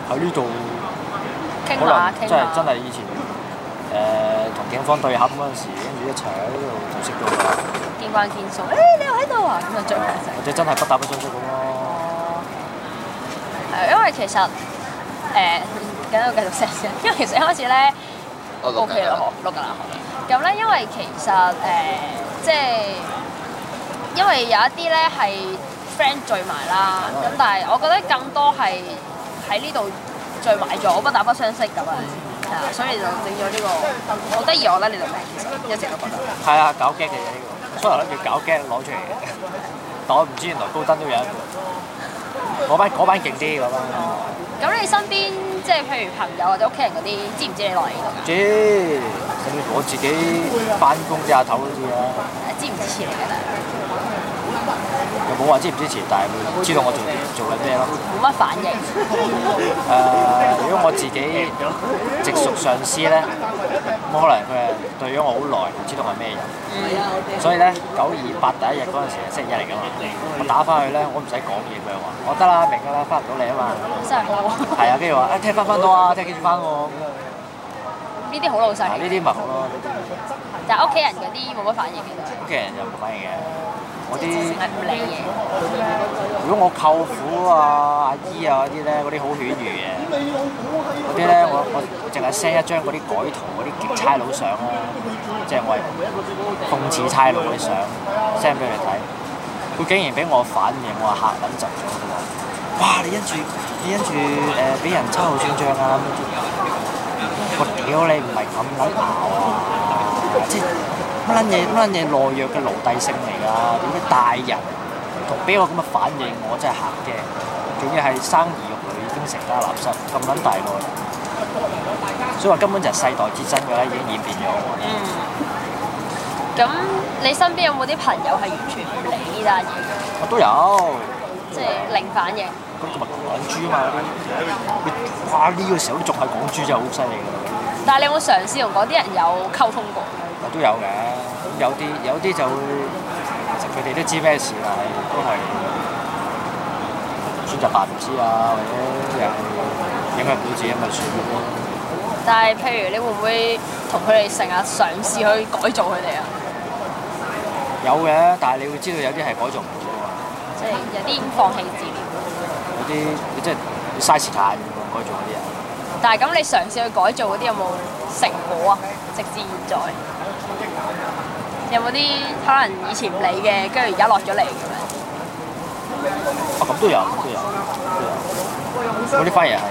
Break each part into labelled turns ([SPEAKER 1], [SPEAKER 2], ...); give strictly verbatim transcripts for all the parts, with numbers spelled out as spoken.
[SPEAKER 1] 喺呢度
[SPEAKER 2] 傾
[SPEAKER 1] 可能真係
[SPEAKER 2] 下傾下。
[SPEAKER 1] 真係以前誒同警方對合嗰陣時，跟住一齊喺呢度就識到㗎啦。
[SPEAKER 2] 見慣見數，誒、你又喺度啊？咁就追埋一齊。
[SPEAKER 1] 或者真係不打不相識咁咯。
[SPEAKER 2] 哦，係因為其實誒，緊要繼續 set 先，因為其實一開始咧
[SPEAKER 3] 我錄緊
[SPEAKER 2] OK 啦，嗬，錄緊啦。咁咧，因為其實誒、即係因為有一啲咧係 friend 聚埋啦，咁但係我覺得更多係喺呢度聚埋咗，不打不相識咁樣。係啊，所以就整咗呢個好得意，我覺得呢個名其實一直都覺得。
[SPEAKER 1] 係啊，搞 gag 嘅嘢呢個，所以諗住搞 gag 攞出嚟嘅，但我唔知原來高登都有一個。嗰班嗰班勁啲嗰班。
[SPEAKER 2] 咁你身邊即係譬如朋友或者屋企人嗰啲，知唔知你落嚟呢度㗎？
[SPEAKER 1] 知，甚至我自己翻工啲阿頭都知啦。
[SPEAKER 2] 支唔支持你㗎啦？
[SPEAKER 1] 又冇話支唔支持，但係會知道我做做緊咩咯。
[SPEAKER 2] 冇乜反應。
[SPEAKER 1] 誒、如果我自己直屬上司咧，咁可能佢係對咗我好耐，知道我係咩人。所以咧，九二八第一日嗰陣時係星期一嚟㗎嘛，我打翻去咧，我唔使講嘢，佢就話我得啦，明㗎啦，翻唔到嚟啊嘛。
[SPEAKER 2] 真係好啊！
[SPEAKER 1] 係啊，跟住話誒聽翻翻到啊，聽幾時翻喎？
[SPEAKER 2] 呢啲好老細。
[SPEAKER 1] 啊呢啲咪好咯，呢啲
[SPEAKER 2] 但係屋企人嗰啲冇乜反應嘅，
[SPEAKER 1] 屋企人就冇反應嘅。我啲
[SPEAKER 2] 成日唔理嘢。
[SPEAKER 1] 如果我舅父啊、阿姨啊嗰啲咧，嗰啲好犬儒嘅，嗰啲咧我我淨係 send 一張嗰啲改圖嗰啲差佬相啦，即係我係諷刺差佬嗰啲相 send 俾佢哋睇，佢竟然俾我反應，我話嚇撚窒咗，佢話：哇！你因住你因住誒俾人秋後算賬啊咁啲，我屌你唔係咁撚熬啊！即係乜撚嘢乜撚嘢懦弱嘅奴隸性嚟㗎？點解大人同俾我咁嘅反應，我真係嚇驚！仲要係生兒育女已經成家立室咁撚大個，所以話根本就係世代之爭㗎啦，已經演變咗。
[SPEAKER 2] 嗯。咁你身邊有冇啲朋友係完全唔理呢單嘢嘅？
[SPEAKER 1] 我都有，
[SPEAKER 2] 即係零反應。
[SPEAKER 1] 嗰啲咪港豬啊嘛嗰啲，哇呢個時候都仲係港豬真係好犀利㗎。
[SPEAKER 2] 但係你有冇嘗試同嗰啲人有溝通過？
[SPEAKER 1] 我都有嘅，有啲有啲就會，其實佢哋都知咩事，但係都係選擇扮唔知啊，或者又影響唔到自己咪算咯。
[SPEAKER 2] 但係譬如你會唔會同佢哋成日嘗試去改造佢哋啊？
[SPEAKER 1] 有嘅，但係你會知道有啲係改造唔到㗎嘛。
[SPEAKER 2] 即係有啲已經放棄治療。
[SPEAKER 1] 有啲你真係要嘥時間㗎喎，改造嗰啲人。
[SPEAKER 2] 但係咁你嘗試去改造嗰啲有冇成果啊？直至現在有冇啲可能以前唔理嘅，跟住而家落咗嚟咁樣？
[SPEAKER 1] 啊咁都有，咁都有，都有。嗰啲反而係，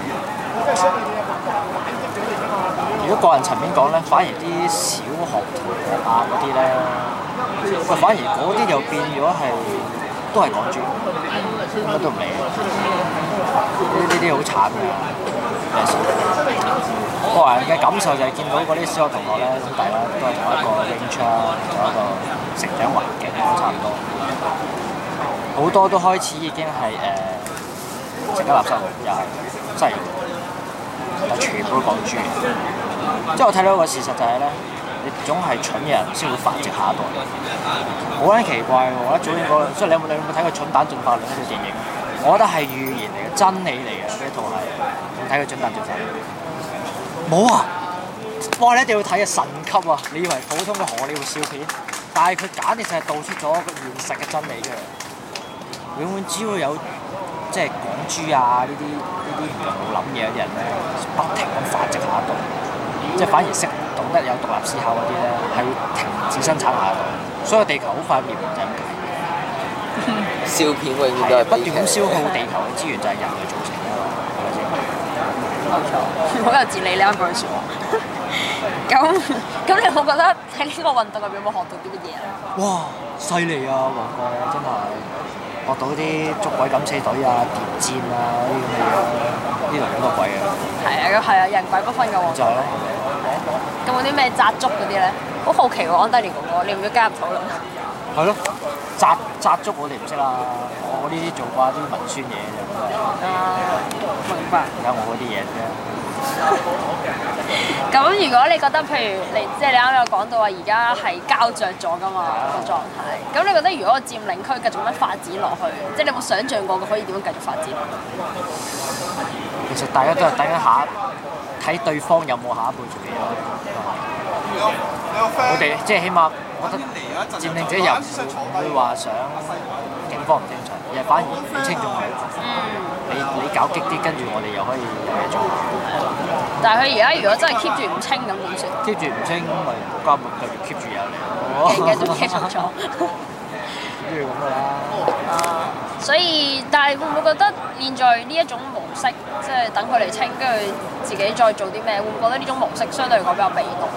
[SPEAKER 1] 如果個人層面講咧，反而啲小學同學啊嗰啲咧，喂反而嗰啲就變咗係都係港豬，乜都唔理。呢呢啲好慘㗎，有時。個人嘅感受就係見到嗰啲小學同學咧，兄弟啦，都係同一個 range 啦，同一個成長環境都差唔多。好多都開始已經係誒成家立室，又係真係，但全部都港豬。即係我睇到一個事實就係、是、咧，你總係蠢嘅人先會繁殖下一代。好撚奇怪喎！我覺得早應該，所以你有冇你有冇睇過《蠢蛋進化論》呢套電影？我覺得係預言嚟嘅，真理嚟嘅呢套係。有冇睇過《蠢蛋進化論》？冇啊！哇！你一定要睇啊，神級啊！你以為普通嘅荷里活笑片，但係佢簡直就係道出咗個現實嘅真理出嚟。永遠只要有即係港豬啊呢啲呢啲唔用腦諗嘢嗰啲人咧，不停咁繁殖下一代，即係反而識懂得有獨立思考嗰啲咧，係會停止生產下一代。所以地球好快滅亡就係咁解。
[SPEAKER 3] 笑片永遠都係
[SPEAKER 1] 係不斷咁消耗地球嘅資源，就係人類造成㗎嘛，係咪先？
[SPEAKER 2] 冇錯，好有哲理呢一句説話。咁咁，你有冇覺得喺呢個運動入邊有冇學到啲乜嘢啊？
[SPEAKER 1] 哇！犀利啊，黃國真係學到啲捉鬼敢死隊啊、諜戰啊嗰啲咁嘅嘢，呢度好多鬼啊！
[SPEAKER 2] 係啊，係啊，人鬼不分嘅喎。
[SPEAKER 1] 就係咯。
[SPEAKER 2] 有冇啲咩紮足嗰啲咧？好好奇喎，安德烈哥哥，你要唔要加入討論？
[SPEAKER 1] 係咯，紮紮足我哋唔識啦，我呢啲做過啲文宣嘢啫。
[SPEAKER 2] 啊，明白。
[SPEAKER 1] 而家我嗰啲嘢啫。
[SPEAKER 2] 咁如果你覺得譬如你即係你啱啱有講到話，而家係膠着咗㗎嘛個狀態，咁你覺得如果個佔領區繼續咁樣發展落去，即係你有冇想像過佢可以點樣繼續發展？
[SPEAKER 1] 其實大家都係等緊下睇對方有冇下一步做嘢咯。我哋即係起碼，我覺得佔領者又唔會話想警方唔清場，而係反而你清咗佢，你你搞激啲，跟住我哋又可以有嘢做。
[SPEAKER 2] 但係佢而家如果真係 keep 住唔清咁點算
[SPEAKER 1] ？keep 住唔清咪國家咪繼續 keep 住有嚟咯。
[SPEAKER 2] 繼續 keep 住咗。
[SPEAKER 1] 都要咁噶啦。
[SPEAKER 2] 啊，所以但係會唔會覺得現在呢一種模式，即係等佢嚟清，跟住自己再做啲咩？會唔會覺得呢種模式相對嚟講比較被動？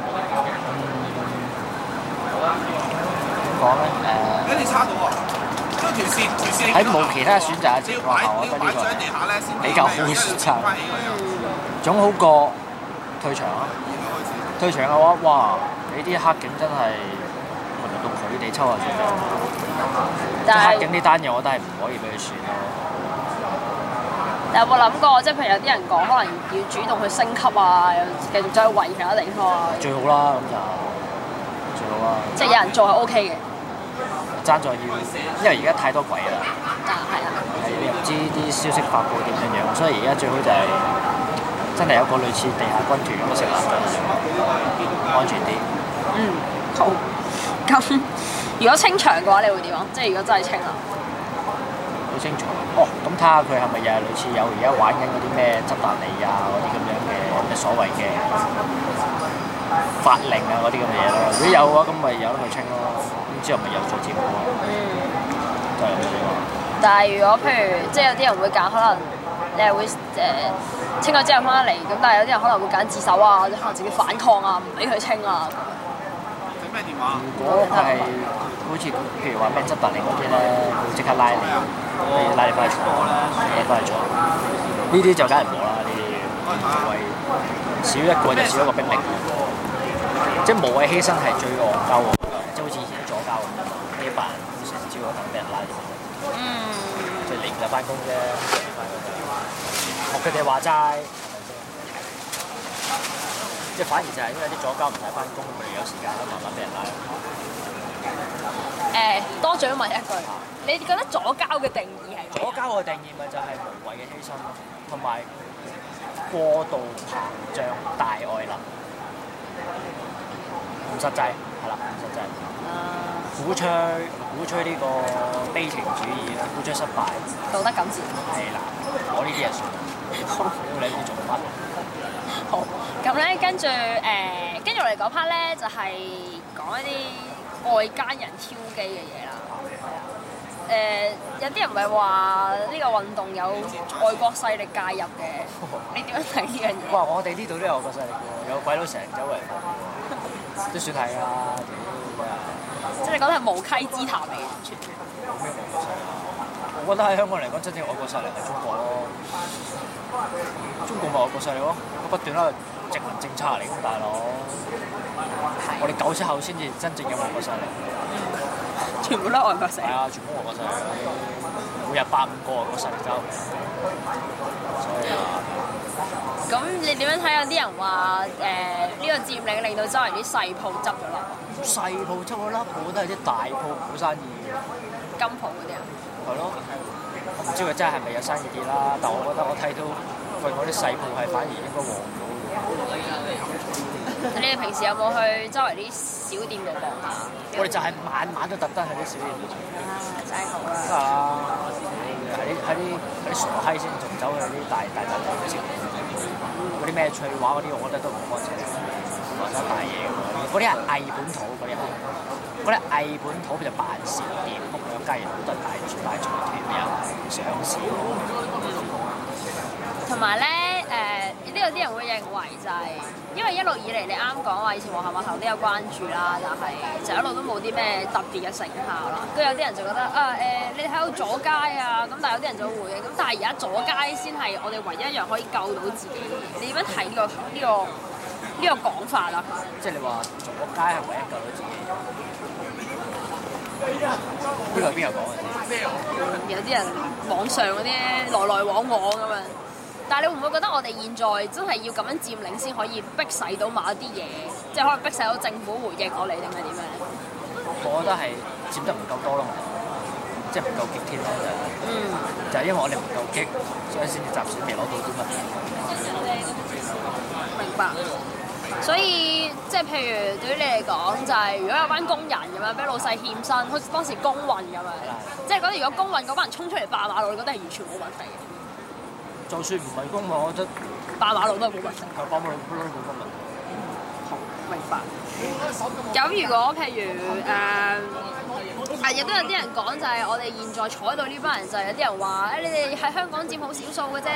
[SPEAKER 1] 點講咧？誒，你差到啊！喺冇其他選擇嘅情況下，我覺得呢個比較好嘅選擇，總好過退場咯。退場嘅話，哇！你啲黑警真係輪到佢哋抽下水。即係黑警呢單嘢，我覺得係唔可以俾佢算咯。
[SPEAKER 2] 你有冇諗過，即係譬如有啲人講，可能要主動去升級啊，又繼續走去圍其他地方啊？
[SPEAKER 1] 最好啦，咁就最好啦。
[SPEAKER 2] 即係有人做係 O K 嘅。
[SPEAKER 1] 爭在要，因為而家太多鬼啦。
[SPEAKER 2] 啊，係啊。
[SPEAKER 1] 係你又唔知啲消息發布點樣樣，所以而家最好就係真係有個類似地下軍團咁嘅成立，安全啲。
[SPEAKER 2] 嗯，好。咁如果清場嘅話，你會點啊？即係如果真係清啦。
[SPEAKER 1] 好清楚。哦，咁睇下佢係咪又係類似有而家玩緊嗰啲咩執達利啊嗰啲咁樣嘅咩所謂嘅法令啊嗰啲咁嘅嘢咯。如果有嘅話，咁咪由得佢清咯。之後咪有做節目咯。嗯。就係咁樣。
[SPEAKER 2] 但係如果譬如即係有啲人會揀，可能你係會誒、呃、清咗之後翻嚟，咁但係有啲人可能會揀自首啊，或者可能自己反抗啊，唔俾佢清啊。
[SPEAKER 1] 整咩電話？如果係好似譬如話咩執達令嗰啲咧，佢會即刻拉你，你拉你翻去坐，拉你翻去坐。呢啲就梗係唔好啦，呢啲無謂少一個就少一個兵力，即係無謂犧牲係最戇鳩喎。即係好似以前啲左膠咁，呢一班人成朝嗰陣俾人拉住，嗯，即係你唔使翻工啫，學佢哋話齋，即係反而就係因為啲左膠唔使翻工，佢哋有時間啦，慢慢俾人拉。
[SPEAKER 2] 誒，多嘴問一句，你覺得左膠嘅定義係咩？
[SPEAKER 1] 左膠嘅定義咪就係無謂嘅犧牲咯，同埋過度膨脹大愛能，唔實際。係啦，實際。鼓吹鼓吹呢個悲情主義啦，鼓吹失敗。
[SPEAKER 2] 道德感召。
[SPEAKER 1] 係啦，我呢啲嘢算。好。你呢啲做乜？
[SPEAKER 2] 好。咁咧，跟住誒，跟住我哋嗰 part 咧，就係講一啲外間人挑機嘅嘢啦。誒，有啲人唔係話呢個運動有外國勢力介入嘅，你點樣睇呢樣嘢？
[SPEAKER 1] 哇！我哋呢度都有外國勢力喎，有鬼佬成日周圍都算係啊！
[SPEAKER 2] 即係你覺得係無稽之談嚟嘅，完全。
[SPEAKER 1] 冇咩外國勢力啊！我覺得喺香港嚟講，真正外國勢力係中國咯。中國咪外國勢力咯，不斷喺度殖民政策嚟㗎，大佬。我哋九七後先至真正有外國勢力。
[SPEAKER 2] 全部都係外國勢力。係
[SPEAKER 1] 啊，全部外國勢力。每日百五個外國勢力走。所以啊。
[SPEAKER 2] 咁你點樣睇？有啲人話誒呢個佔領令到周圍啲細鋪執咗笠。
[SPEAKER 1] 細鋪執咗笠，我覺得係啲大鋪好生意。
[SPEAKER 2] 金鋪嗰啲啊？係
[SPEAKER 1] 咯。我唔知佢真係係咪有生意啲啦，但我覺得我睇到佢嗰啲細鋪係反而應該旺咗嘅。
[SPEAKER 2] 你哋平時有冇去周圍啲小店度逛下？
[SPEAKER 1] 我哋就係晚晚都特登喺啲小店度做。
[SPEAKER 2] 啊，真係好啦。
[SPEAKER 1] 啊！喺啲喺啲喺啲傻閪先仲走去啲大大雜店度食。嗰啲咩翠華嗰啲，我覺得都唔乾淨，或者大嘢咁。嗰啲係偽本土，嗰啲係嗰啲偽本土，佢就扮小店，咁樣雞佬都係大大財團又上市。同
[SPEAKER 2] 埋咧，誒呢度啲人會認為就係、是，因為一路以嚟你啱講話，以前皇后碼頭都有關注啦，但係就一路都冇啲咩特別嘅成效啦。跟住有啲人就覺得啊誒、呃，你喺度阻街啊，咁但係有啲人就會回應，咁但係而家阻街先係我哋唯一一樣可以救到自己。你點樣睇呢個呢、呢個呢、呢個講法啊？
[SPEAKER 1] 即係你話阻街係唯一救到自己？呢個係邊個講嘅？
[SPEAKER 2] 有啲人網上嗰啲來來往往咁樣。但係你會唔會覺得我哋現在真係要咁樣佔領先可以逼使到某一啲嘢，即係可能逼使到政府回應我哋定係點樣咧？
[SPEAKER 1] 我覺得係佔得唔夠多咯。 即係唔夠激添咯，就係、
[SPEAKER 2] 嗯，
[SPEAKER 1] 就係因為我哋唔夠激，所以先至集選未攞到啲乜嘢。
[SPEAKER 2] 明白。所以即係譬如對於你嚟講，就係、如果有班工人咁樣俾老細欠薪，好似當時工運咁樣，即係覺得如果工運嗰班人衝出嚟霸馬路，你覺得係完全冇問題嘅。
[SPEAKER 1] 就算唔係工運，我覺得
[SPEAKER 2] 霸馬路都係冇問題。
[SPEAKER 1] 係霸馬路都冇乜問題。
[SPEAKER 2] 好，明白。咁如果譬如誒，啊亦都有啲人講就係我哋現在坐喺度呢班人就係有啲人話誒、你哋喺香港佔好少數嘅啫。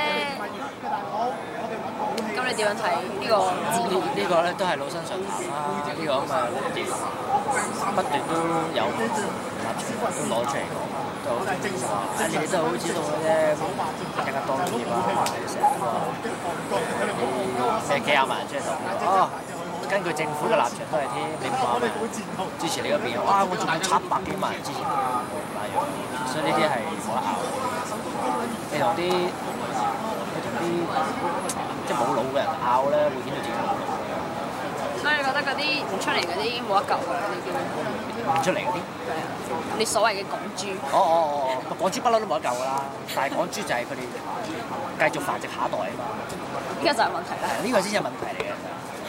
[SPEAKER 2] 咁你點樣睇呢個指控？
[SPEAKER 1] 呢個咧都係老生常談啦，呢、個咁嘅論調不斷都有立場都攞出嚟講，都好正常。啊，你哋都係好知道嘅啫，更加多啲啦，成日都話你咩幾廿萬人出嚟投票，哦，根據政府嘅立場都係添，你唔話咩支持你嗰邊，哇！我仲有七百幾萬人支持你，那樣，所以呢啲係冇得拗。你同啲你同啲即係冇腦嘅人拗咧，會顯到自己冇腦。
[SPEAKER 2] 所以你覺得嗰啲唔出嚟嗰啲已經冇得救㗎啦，你叫
[SPEAKER 1] 唔出嚟嗰啲？
[SPEAKER 2] 你所謂嘅港豬。
[SPEAKER 1] 哦哦哦哦，港豬不嬲都冇得救㗎啦，但係港豬就係佢哋繼續繁殖下一代啊嘛。
[SPEAKER 2] 呢個就係問題啦。
[SPEAKER 1] 係呢個先係問題嚟嘅。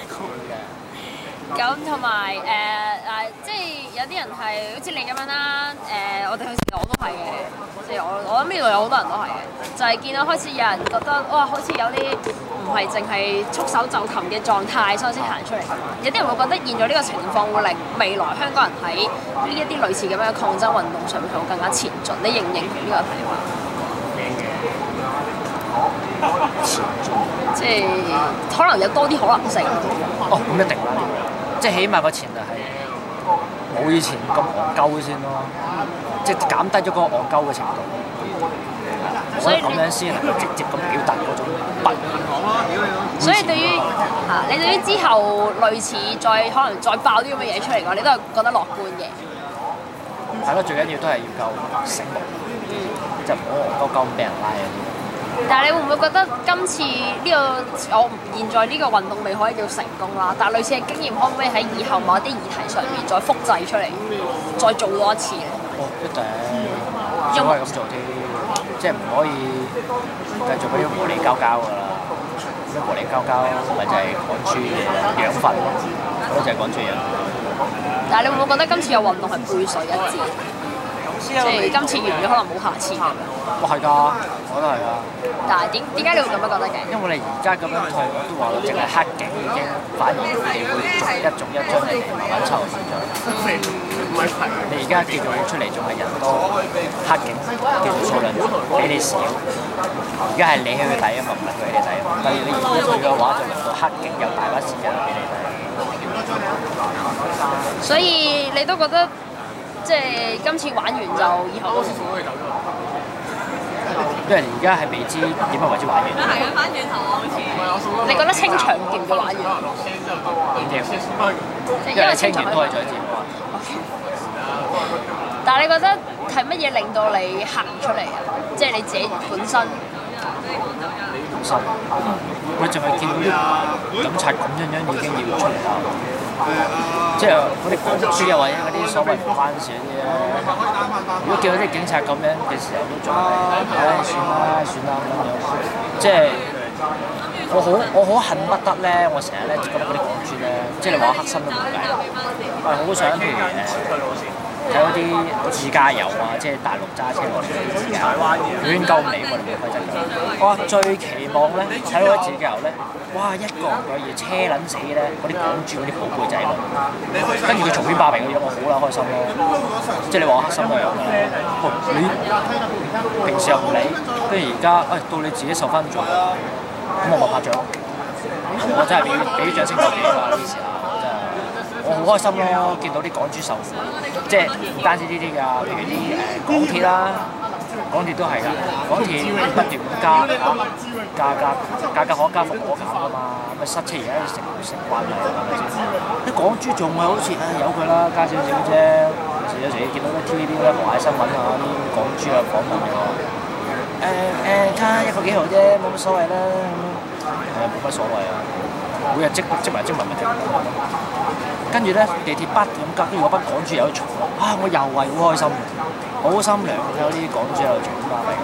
[SPEAKER 2] 咁同埋誒誒，即係有啲人係好似你咁樣啦，誒、我哋好似我都係嘅，即係我我諗呢度有好多人都係嘅，就係、見到開始有人覺得哇，好似有啲唔係淨係束手就擒嘅狀態，所以先行出嚟。有啲人會覺得現在呢個情況會令未來香港人喺呢一啲類似咁樣嘅抗爭運動上面會更加前進。你認唔認同呢個睇法？即係可能有多啲可能性。
[SPEAKER 1] 哦，咁一定啦，即係起碼個前提係冇以前咁戇鳩先咯，即係減低咗嗰個戇鳩嘅程度。
[SPEAKER 2] 所以
[SPEAKER 1] 咁樣先能夠直接咁表達嗰種不滿。
[SPEAKER 2] 所以對於嚇、啊、你對於之後類似再可能再爆啲咁嘅嘢出嚟嘅話，你都係覺得樂觀嘅。
[SPEAKER 1] 係咯，最緊要都係要夠醒目，
[SPEAKER 2] 嗯，
[SPEAKER 1] 即係唔好戇鳩鳩咁俾人拉嗰啲。
[SPEAKER 2] 但係你會唔會覺得今次呢、個我現在呢個運動未可以叫成功啦？但係類似嘅經驗可唔可以喺以後某一啲議題上面再複製出嚟，再做多一次咧？
[SPEAKER 1] 哦，一定，只可以咁做添，即係唔可以繼續嗰啲和理交交㗎啦。咁和理交交咪就係港豬嘅養分咯，嗰就係港豬養分。
[SPEAKER 2] 但係你會唔會覺得今次嘅運動係背水一戰？即係今次完咗可能冇下次咁樣。
[SPEAKER 1] 哇，係㗎，我覺得係㗎。
[SPEAKER 2] 但係點點解你會咁樣覺得嘅？
[SPEAKER 1] 因為你而家咁樣退，我都話淨係黑警已經反而你會一種一種嚟慢慢抽緊咗。你而家叫做出嚟仲係人多，黑警叫做數量比你少。而家係你去抵啊嘛，唔係佢去抵啊嘛。但係你而家退嘅話，就輪到黑警有大把時間俾你抵。
[SPEAKER 2] 所以你都覺得即係今次玩完就以後都
[SPEAKER 1] 因為而家係未知點樣為之玩完。
[SPEAKER 2] 係啊，翻轉頭好似。你覺得清場叫唔叫玩完？
[SPEAKER 1] 點知？因為你清完都可以再佔。
[SPEAKER 2] 但係你覺得係乜嘢令到你行出嚟啊？即係你自己本身。
[SPEAKER 1] 本身，我淨係見到啲警察咁樣樣已經要出嚟啦。即係嗰啲港豬啊，或者嗰啲所謂唔關事嗰啲咧，如果見到啲警察咁樣嘅時候，都仲係唉算啦算啦咁樣。即係我好我好恨不得咧，我成日咧覺得嗰啲港豬咧，即係你話黑心都冇計。我係好想譬如誒睇嗰啲自駕遊啊，即係大陸揸車過嚟嗰啲自駕遊，亂鳩嚟我哋冇規則㗎。我最期望咧睇嗰啲自駕遊咧，哇一個唔覺意車撚死咧，嗰啲港豬嗰啲寶貝仔女，跟住佢隨便霸名嗰啲，我好撚開心咯。即係你話我黑心都係咁㗎啦。你平時又唔理，跟住而家誒到你自己受翻罪，咁我咪拍掌。我真係俾俾啲掌聲自己啦，呢啲時候真係。我好開心咯，見到啲港豬受苦，即係唔單止呢啲㗎，譬如啲誒港鐵啦，港鐵都係㗎，港鐵不斷咁加嚇價格，價格可加可可減㗎嘛，咪塞車而家成成慣例係咪先？啲港豬仲係好似誒由佢啦，加少少啫。有時見到啲 T V B 咧，河蟹新聞啊，啲港豬啊訪問嘅話，誒誒加一個幾毫啫，冇乜所謂啦，咁樣係冇乜所謂啊。 每日積積埋積埋咪停。跟住咧地鐵八點隔，跟住嗰班港豬有得嘈啊！我又係好開心，好心涼，睇到啲港豬喺度嘈巴閉。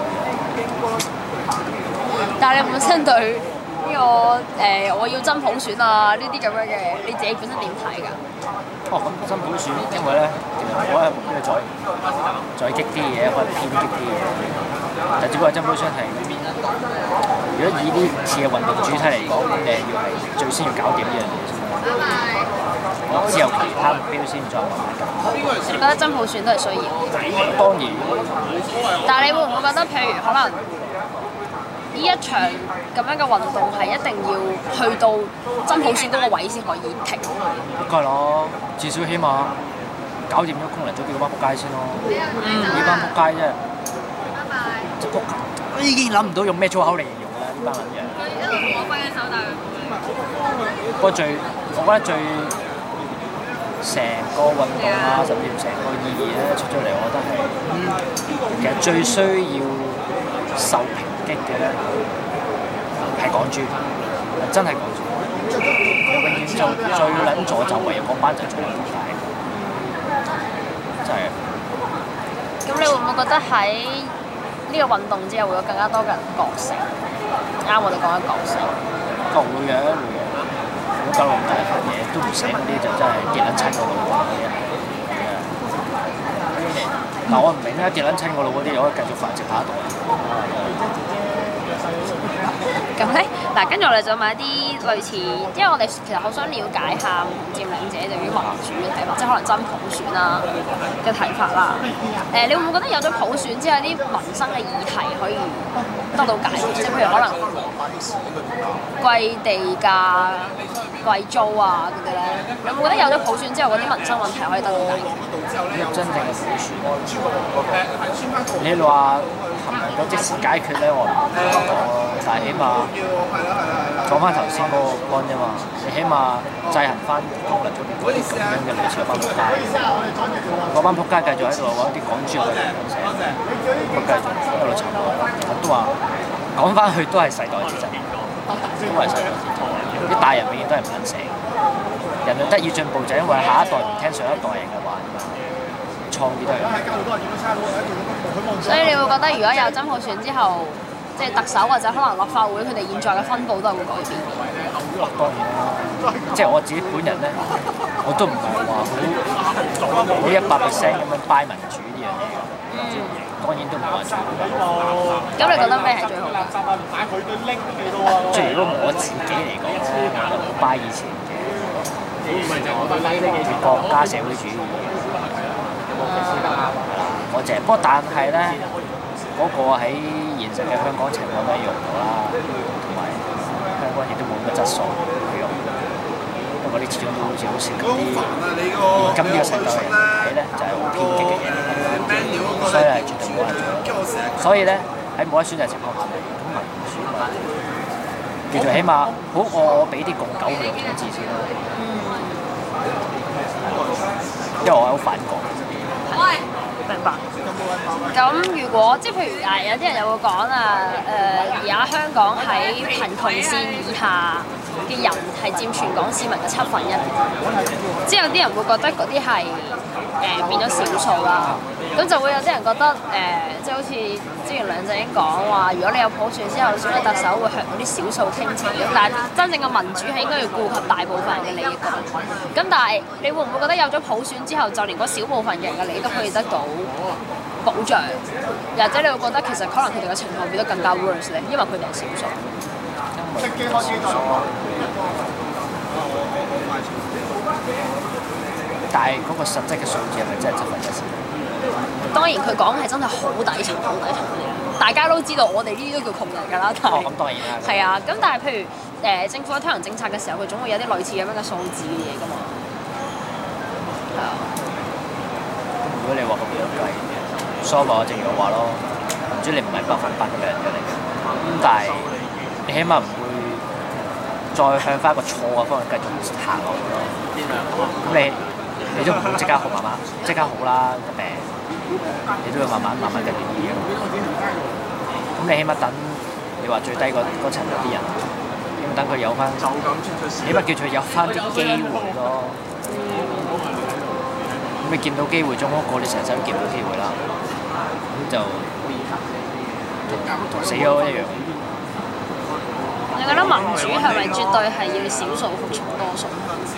[SPEAKER 2] 但係你本身對呢、這個誒、呃、我要真普選啊呢啲咁樣嘅，你自己本身點睇㗎？
[SPEAKER 1] 哦，咁真普選，因為咧其實我係因為再再激啲嘢，可能偏激啲嘢。但只不過真普選係，如果以呢次嘅運動主題嚟講，誒要係最先要搞掂呢樣嘢先。之後其他目標先再慢慢搞。
[SPEAKER 2] 你覺得真普選都係需要？
[SPEAKER 1] 當然。
[SPEAKER 2] 但係你會唔會覺得，譬如可能呢一場咁樣嘅運動係一定要去到真普選嗰個位先可以停？
[SPEAKER 1] 梗係咯，至少起碼搞掂咗功能組別嗰班仆街先咯。呢班仆街啫，即係仆街，已經諗唔到用咩粗口嚟形容啦！呢班撚樣。
[SPEAKER 2] 一路同我揮緊手，但係
[SPEAKER 1] 不過最，我覺得最成個運動啊，甚至成個意義咧出咗嚟，我覺得係其實最需要受抨擊嘅咧係港豬，真係港豬。佢永遠做最撚助就為嗰班就做撚大，真係。
[SPEAKER 2] 咁你會唔會覺得喺呢個運動之後會有更加多嘅人覺醒？啱我哋講緊覺醒。
[SPEAKER 1] 會嘅，會嘅。如果搞到咁大份嘢都唔醒嗰啲，就真係跌撚親個腦嗰啲人。嗱，我唔明咧，跌撚親個腦嗰啲，可以繼續繁殖下一代。
[SPEAKER 2] 咁咧，嗱，跟住我哋就問一啲類似，因為我哋其實好想了解下佔領者對於民主嘅睇法，即係可能真普選啦嘅睇法啦。誒、呃，你會唔會覺得有咗普選之後，啲民生嘅議題可以得到解決？即係譬如可能貴地價、貴租啊嗰啲咧，你會唔會覺得有咗普選之後，嗰啲民生問題可以得到解決？
[SPEAKER 1] 真正嘅普選，你話係咪能夠即時解決咧？我唔講，但係起碼講翻頭先嗰個 point 啫嘛。你起碼制衡翻功能組別嗰啲咁樣嘅類似嗰班仆街，嗰班仆街繼續喺度揾啲港豬去嚟寫，咁繼續喺度沉落。我都話講翻去都係世代之爭，都係世代之爭。啲大人永遠都係唔肯死，人類得以進步就係因為下一代唔聽上一代人嘅話。創意都係。
[SPEAKER 2] 所以你會覺得，如果有真普選之後，即係特首或者可能立法會佢哋現在嘅分佈都係會改變嘅。
[SPEAKER 1] 當然啦，即係我自己本人咧，我都唔係話好好一百 percent 咁樣 buy 民主呢樣嘢嘅。嗯。當然都唔係話最好。
[SPEAKER 2] 咁你覺得咩係最好？
[SPEAKER 1] 即係如果我自己嚟講，我就 buy 以前嘅國家社會主義。我淨係，不過但係咧，嗰、那個喺現實嘅香港情況都用唔到啦，同埋香港亦都冇咁嘅質素去用，因為嗰啲始終都好似好涉及啲現今呢個世代嚟睇咧，就係、是、好偏激嘅嘢，所以係絕對冇得做。所以咧喺冇得選擇情況下，咁民主咪叫做起碼好過我俾啲共狗去統治先啦，因為我係好反共。
[SPEAKER 2] 明白。咁如果即係譬如誒，有啲人又會講啊，誒而家香港喺貧窮線以下嘅人係佔全港市民嘅七分一，即係有啲人會覺得嗰啲係誒變咗少數啦。咁就會有啲人覺得誒、呃，即係好似之前梁振英講話，如果你有普選之後選咗特首，會向嗰啲少數傾斜咁，但係真正嘅民主係應該要顧及大部分人嘅利益㗎。咁但係你會唔會覺得有咗普選之後，就連嗰少部分人嘅利益都可以得到保障？又或者你會覺得其實可能佢哋嘅情況變得更加 worse 咧，因為佢哋係少數。
[SPEAKER 1] 但係嗰個實質嘅數字係咪真係七分一先？
[SPEAKER 2] 當然佢講係真係好底層、好底層嘅嘢，大家都知道我哋呢啲都叫窮人㗎啦。但係
[SPEAKER 1] 哦，咁當然啦。
[SPEAKER 2] 係啊，咁但係譬如誒、呃、政府喺推行政策嘅時候，佢總會有啲類似咁樣嘅數字嘅嘢㗎嘛。係啊。
[SPEAKER 1] 如果你話咁樣計，所以話我正如我話咯，唔知你唔係百分百嘅人嘅嚟嘅，咁但係你起碼唔會再向翻一個錯嘅方向繼續行落去咯。咁你你都唔會即刻好慢慢即刻好啦個病，你都要慢慢慢慢繼續醫嘅。咁你起碼等你話最低嗰嗰層嗰啲人，起碼等佢有翻，起碼叫做有翻啲機會咯。咁你見到機會中嗰個，你成世都見唔到機會啦。咁就同死咗一樣。
[SPEAKER 2] 你覺得民主係咪絕對係要少數服從多數？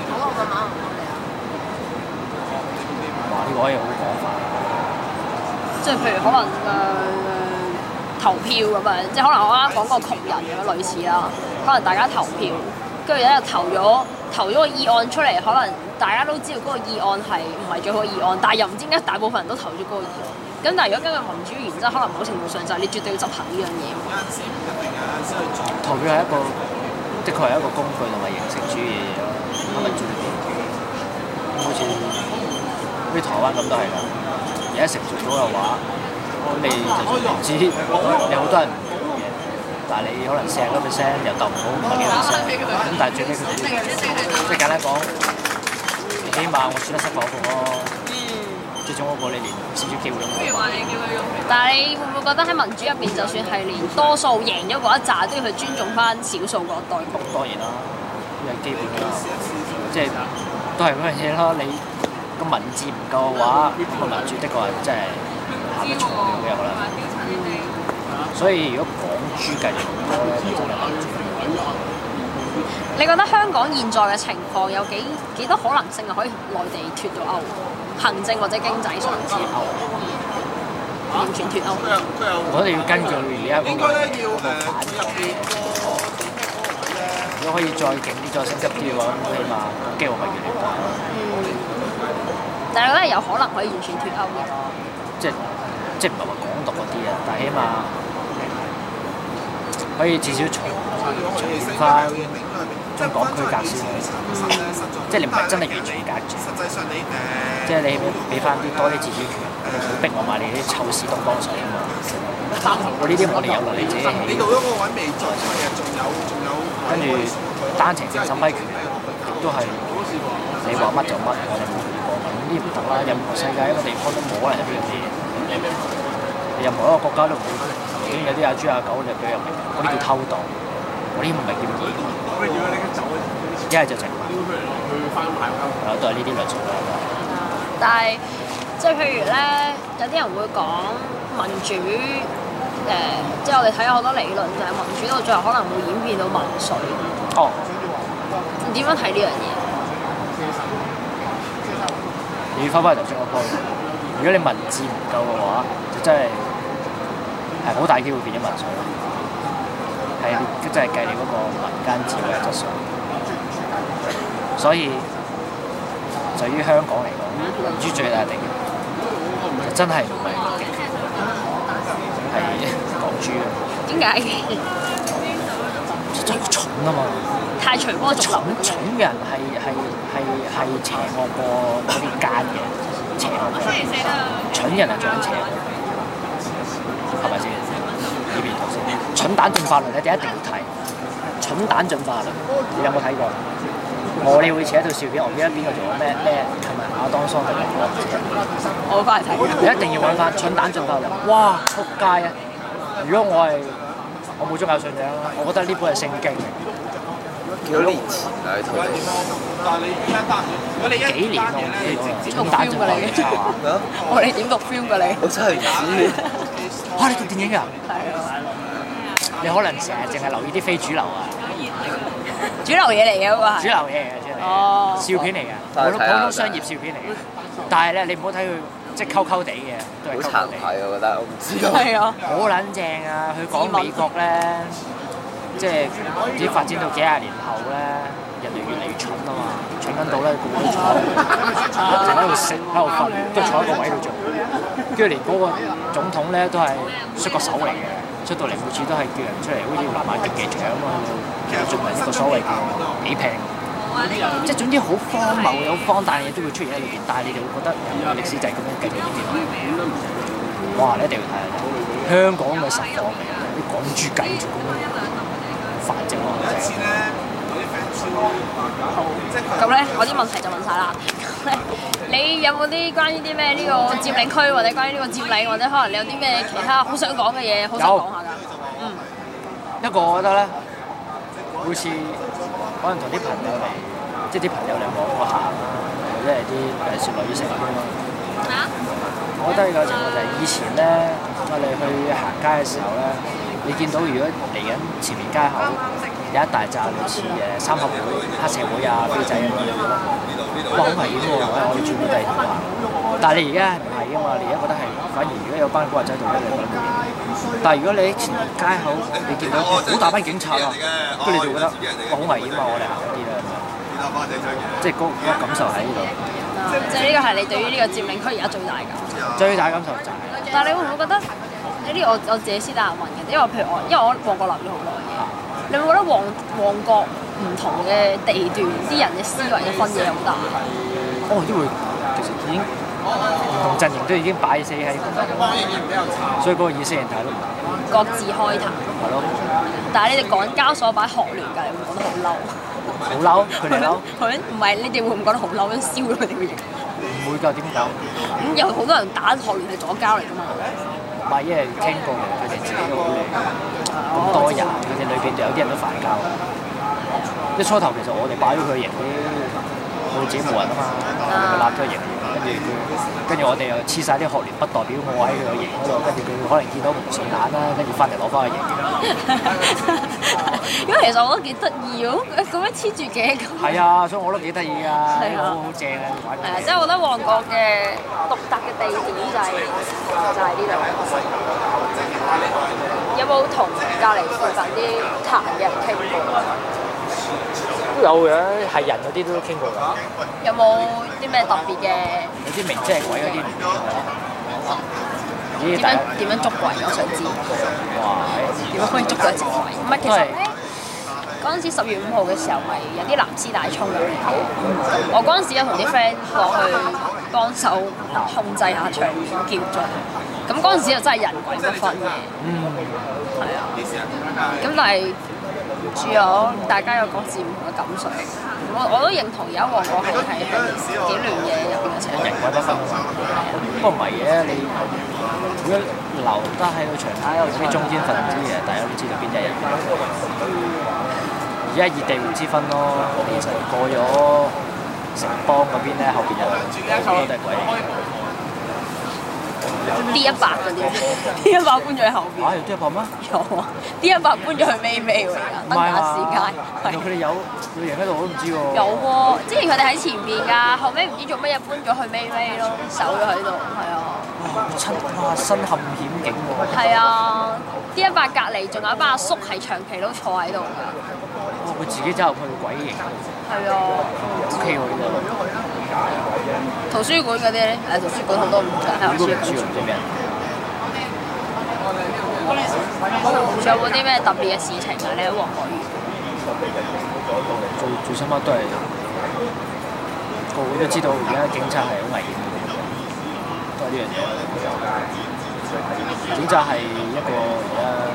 [SPEAKER 1] 哇！呢、這個可以好廣泛。
[SPEAKER 2] 即係譬如可能誒、呃、投票咁樣，即係可能我啱啱講過窮人咁樣類似啦。可能大家投票，跟住有人投咗投咗個議案出嚟，可能大家都知道嗰個議案係唔係最好嘅議案，但係又唔知點解大部分人都投咗嗰個議案。咁但係如果根據民主原則，可能某程度上就係你絕對要執行呢樣嘢。
[SPEAKER 1] 投票係一個，的確係一個工具同埋形式主義嘅嘢咯，係民主嘅。咁好似好似台灣咁都係㗎。而家成熟咗嘅話，咁你就算唔知，有好多人唔同嘅，但係你可能四十個 percent 又鬥唔到五十幾 percent，咁但係最尾佢哋即係簡單講，起碼我選得適合嗰個咯。最終嗰個你連少少機會都冇。
[SPEAKER 2] 但係你會唔會覺得喺民主入邊，就算係連多數贏咗嗰一紮，都要去尊重翻少數嗰一代？
[SPEAKER 1] 當然啦，呢係基本㗎啦，即係都係嗰樣嘢咯。你個文字唔夠嘅話，個民主的確係真係行得重嘅可能。所以如果港豬繼續咁多咧，就真係民主。
[SPEAKER 2] 你覺得香港現在嘅情況有幾幾多可能性係可以同內地脫到歐？行政或者經濟上脫歐，完全脫歐。
[SPEAKER 1] 我哋要根據而家嗰個反應。如果可以再勁啲、再升級啲嘅話，咁起碼個機會咪越嚟越大咯。
[SPEAKER 2] 但係你覺得有可能可以完全脫歐嘅？
[SPEAKER 1] 即係即係唔係話港獨嗰啲啊？但係起碼可以至少重重現翻中港區隔先。即係你唔係真係完全隔住。即係你俾翻啲多啲自主權，你唔好逼我買你啲臭屎東江水啊嘛！我呢啲我哋有能力自己起。跟住單程證審批權都係你話乜就乜，我哋冇同你講。咁呢唔得啦，任何世界一個地方都冇可能有呢樣嘢。任何一個國家都唔會，已經有啲阿豬阿狗入咗入嚟，嗰啲叫偷渡，嗰啲唔係叫義。一係就直民，係都係呢啲論述啦。
[SPEAKER 2] 但係即係譬如咧，有啲人會講民主，誒、呃，即係我哋睇好多理論，就係民主到最後可能會演變到民粹。
[SPEAKER 1] 哦。
[SPEAKER 2] 點樣睇呢樣嘢？
[SPEAKER 1] 你要翻返嚟頭先個 point，如果你文字唔夠嘅話，就真係係好大機會變咗民粹咯。係真係計你嗰個民間智慧嘅質素。所以，對於香港嚟講，民主最大敵人就真係唔係極權，係港豬啊！
[SPEAKER 2] 點解嘅？
[SPEAKER 1] 真係蠢啊嘛！
[SPEAKER 2] 太隨波逐流。
[SPEAKER 1] 蠢嘅人係係係係邪惡過嗰啲奸嘅，邪惡過。蠢人係最撚邪惡，係咪先？呢邊頭先，蠢蛋進化論咧，你一定要睇。蠢蛋進化論，你有冇睇過？我哋會似一套笑片，我記得邊個做咩咩係咪亞當桑定係我唔知。
[SPEAKER 2] 我翻嚟睇。
[SPEAKER 1] 你一定要揾翻《蠢蛋進化論》，哇！撲街啊！如果我係我冇宗教信仰啦，我覺得呢本係聖經嚟。
[SPEAKER 3] 幾多年前啊？呢套戲。
[SPEAKER 1] 幾年咯？《蠢蛋進化論》啊！
[SPEAKER 2] 我哋點讀 film 㗎你？
[SPEAKER 3] 我真係唔知。
[SPEAKER 1] 嚇！你讀電影㗎？
[SPEAKER 2] 係啊。
[SPEAKER 1] 你可能成日淨係留意啲非主流啊。
[SPEAKER 2] 主流嘢嚟嘅嗰個係。
[SPEAKER 1] 主流嘢嚟嘅，主流嘢。
[SPEAKER 2] 哦。
[SPEAKER 1] 笑片嚟嘅，普通普通商業笑片嚟嘅。但係咧，你唔好睇佢即係溝溝地嘅，都係溝溝地。
[SPEAKER 3] 好殘睇我覺得，我唔知道。
[SPEAKER 2] 係啊。
[SPEAKER 1] 好撚正啊！佢講美國咧，即係唔知發展到幾廿年後咧，人哋越嚟越蠢啊嘛，蠢緊到咧個個都坐，就喺度食喺度瞓，都坐喺個位度做。跟住連嗰個總統咧都係出個手嚟嘅。出到嚟每次都係叫人出嚟，好似拿埋競技場咁啊，進行一個所謂嘅比拼，即係總之好荒謬、有荒誕嘅嘢都會出現喺裏邊，但係你哋會覺得歷史就係咁樣繼續演變落去。哇！你一定要睇下，香港嘅實況嚟嘅，啲港豬繼續咁樣繁殖落去。
[SPEAKER 2] 咁咧，我啲問題就問晒啦。你有冇啲關於啲咩呢個佔領區，或者關於呢個佔領，或者可能你有啲咩其他好想講嘅嘢，好想講下㗎？嗯。
[SPEAKER 1] 一個我覺得咧， 每次可能同啲朋友嚟，即係啲朋友嚟網度行啊，或者係啲誒説旅程咁咯。我覺得有個情況就係以前咧，我哋去行街嘅時候咧，你見到如果嚟緊前面街口有一大紮類似誒三合會、黑社會啊、飛仔咁樣，你覺得哇好危險喎！我哋轉到第二條行。但係你而家唔係噶嘛，你而家覺得係反而如果有班古惑仔度咧，你覺得冇嘢。但係如果你喺前面街口，你見到好大班警察啊，跟住你就覺得哇好危險啊！我哋行嗰啲啦咁樣，即係嗰嗰個感受喺呢度。
[SPEAKER 2] 即係呢個係你對於呢個佔領區而家最大嘅感受。
[SPEAKER 1] 最大感受就係。
[SPEAKER 2] 但係你會唔會覺得？呢啲我我自己私底下問嘅，因為譬如我，因為我旺角留咗好耐嘅，你會覺得旺旺角唔同嘅地段，啲人嘅思維嘅分野好大？
[SPEAKER 1] 哦，都會其實已經唔同陣營都已經擺死喺度，所以嗰個意識形態都唔同。
[SPEAKER 2] 各自開壇。
[SPEAKER 1] 係咯。
[SPEAKER 2] 但係你哋港交所擺學聯㗎，你會覺得好嬲？
[SPEAKER 1] 好嬲，佢哋嬲。
[SPEAKER 2] 佢唔係你哋會唔會覺得好嬲？燒咗佢哋嘅型？
[SPEAKER 1] 唔會㗎，點解？
[SPEAKER 2] 咁有好多人打學聯係左膠嚟㗎嘛？
[SPEAKER 1] 唔係，因為傾過佢哋自己都好亂，咁多人，佢哋裏邊有啲人都反交。一初頭其實我哋擺咗佢嘅型，佢自己冇人啊嘛，我哋咪立咗個型，跟住佢，跟住我哋又黐晒啲學聯，不代表我喺佢個型嗰度，跟住佢可能見到唔順眼啦，跟住翻嚟攞翻個型。
[SPEAKER 2] 因為其實我覺得幾得意喎，咁樣黐住嘅咁。
[SPEAKER 1] 係啊，所以我都幾得意㗎，好好正啊！
[SPEAKER 2] 係啊，即係我覺得旺角嘅獨特嘅地點就係就係呢度。有冇同隔離附近啲壇嘅人傾過？
[SPEAKER 1] 都有嘅，係人嗰啲都傾過㗎。
[SPEAKER 2] 有冇啲咩特別嘅？
[SPEAKER 1] 有啲明即係鬼嗰啲唔明㗎。
[SPEAKER 2] 點樣點樣捉鬼？我想知。
[SPEAKER 1] 哇！
[SPEAKER 2] 點樣可以捉到一隻鬼？唔係其實咧，嗰陣時十月五號嘅時候，咪有啲藍絲大衝入嚟嘅。我嗰陣時有同啲 friend 過去幫手控制下場面叫做。咁嗰陣時就真係人鬼不分嘅。
[SPEAKER 1] 嗯。
[SPEAKER 2] 係啊。咁但係住咗，大家有各自唔同嘅感想。我我都認同而家旺角係係係幾亂嘅入邊嘅情況。
[SPEAKER 1] 人鬼不分啊嘛。不過唔係嘅，你如果留得喺個長街嗰啲中堅分子嘅，大家都知道邊隻人。而家以地域之分咯，其實過咗城邦嗰邊咧，後邊有好多都係鬼嚟嘅。
[SPEAKER 2] D 一百嗰啲 ，D 一百搬咗去後邊。
[SPEAKER 1] 啊，有 D 一百咩？
[SPEAKER 2] 有啊 ，D 一百搬咗去尾尾喎，而家登打士街。
[SPEAKER 1] 係佢哋有佢哋喺度，我都唔知喎。
[SPEAKER 2] 有喎，之前佢哋喺前邊㗎，後尾唔知做乜嘢搬咗去尾尾咯，守咗喺度，係啊。
[SPEAKER 1] 親哇，身陷險境喎。
[SPEAKER 2] 係啊 ，D 一百隔離仲有一班阿叔係長期都坐喺度㗎。
[SPEAKER 1] 哦，佢自己走入去鬼型。
[SPEAKER 2] 係啊
[SPEAKER 1] ，O K 喎呢個。
[SPEAKER 2] 圖書館嗰啲咧，誒圖書館好多唔同嘅圖書館。
[SPEAKER 1] 唔知咩？
[SPEAKER 2] 仲有冇啲咩特別嘅事情啊？你喺旺角遇？
[SPEAKER 1] 最最深刻都係個個都知道，而家警察係好危險嘅，都係呢樣嘢。警察係一個而家，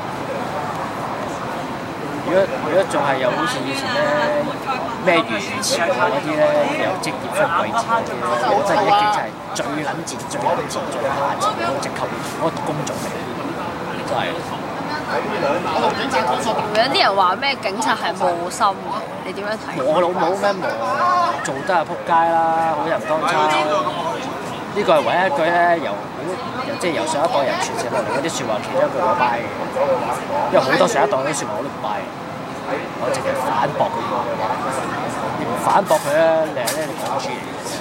[SPEAKER 1] 如果如果仲係有好似以前咧咩元朝嗰啲咧有職業分貴賤嗰啲，真係而家警察係最撚賤、最撚賤、最下賤嗰個職級嗰個工種嚟嘅，真係。
[SPEAKER 2] 有啲人話咩警察係磨心嘅，你點樣睇？
[SPEAKER 1] 磨老母咩磨？做得係撲街啦，好人當差。呢個係唯一一句咧，由由即係由上一代人傳承落嚟嗰啲説話，其中一句我 buy 嘅。因為好多上一代嗰啲説話我都唔 buy，我淨係反駁佢。你唔反駁佢咧，你係咧你講出嚟。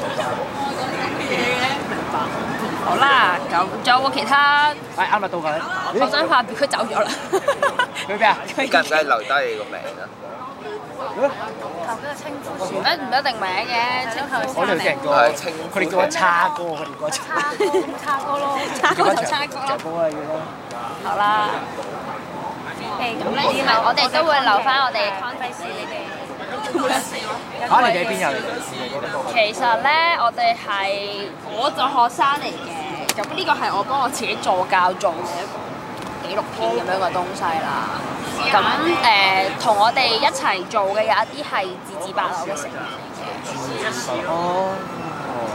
[SPEAKER 2] 好啦，咁仲有冇其他？
[SPEAKER 1] 係啱啦，到佢。
[SPEAKER 2] 學生發表佢走咗啦。
[SPEAKER 1] 佢咩啊？
[SPEAKER 3] 計唔計留低你個名啊？
[SPEAKER 2] 求佢稱呼船咧唔一定名嘅，稱佢
[SPEAKER 1] 我哋啲人叫我，佢哋叫我叉哥，佢哋叫我叉。
[SPEAKER 2] 叉哥咯，叉哥就叉哥咯。
[SPEAKER 1] 長哥啊，要咯。
[SPEAKER 2] 好啦。誒咁咧，唔係我哋都會留翻我哋嘅 contact 你哋。
[SPEAKER 1] 嚇！你哋喺邊有嚟㗎？
[SPEAKER 2] 其實咧，我哋係我做學生嚟嘅，咁呢個係我幫我自己助教做嘅一個紀錄片咁樣嘅東西啦。咁誒，同、呃、我哋一齊做嘅有一啲係自治八樓嘅成員嚟嘅。
[SPEAKER 1] 哦。
[SPEAKER 2] 係啦，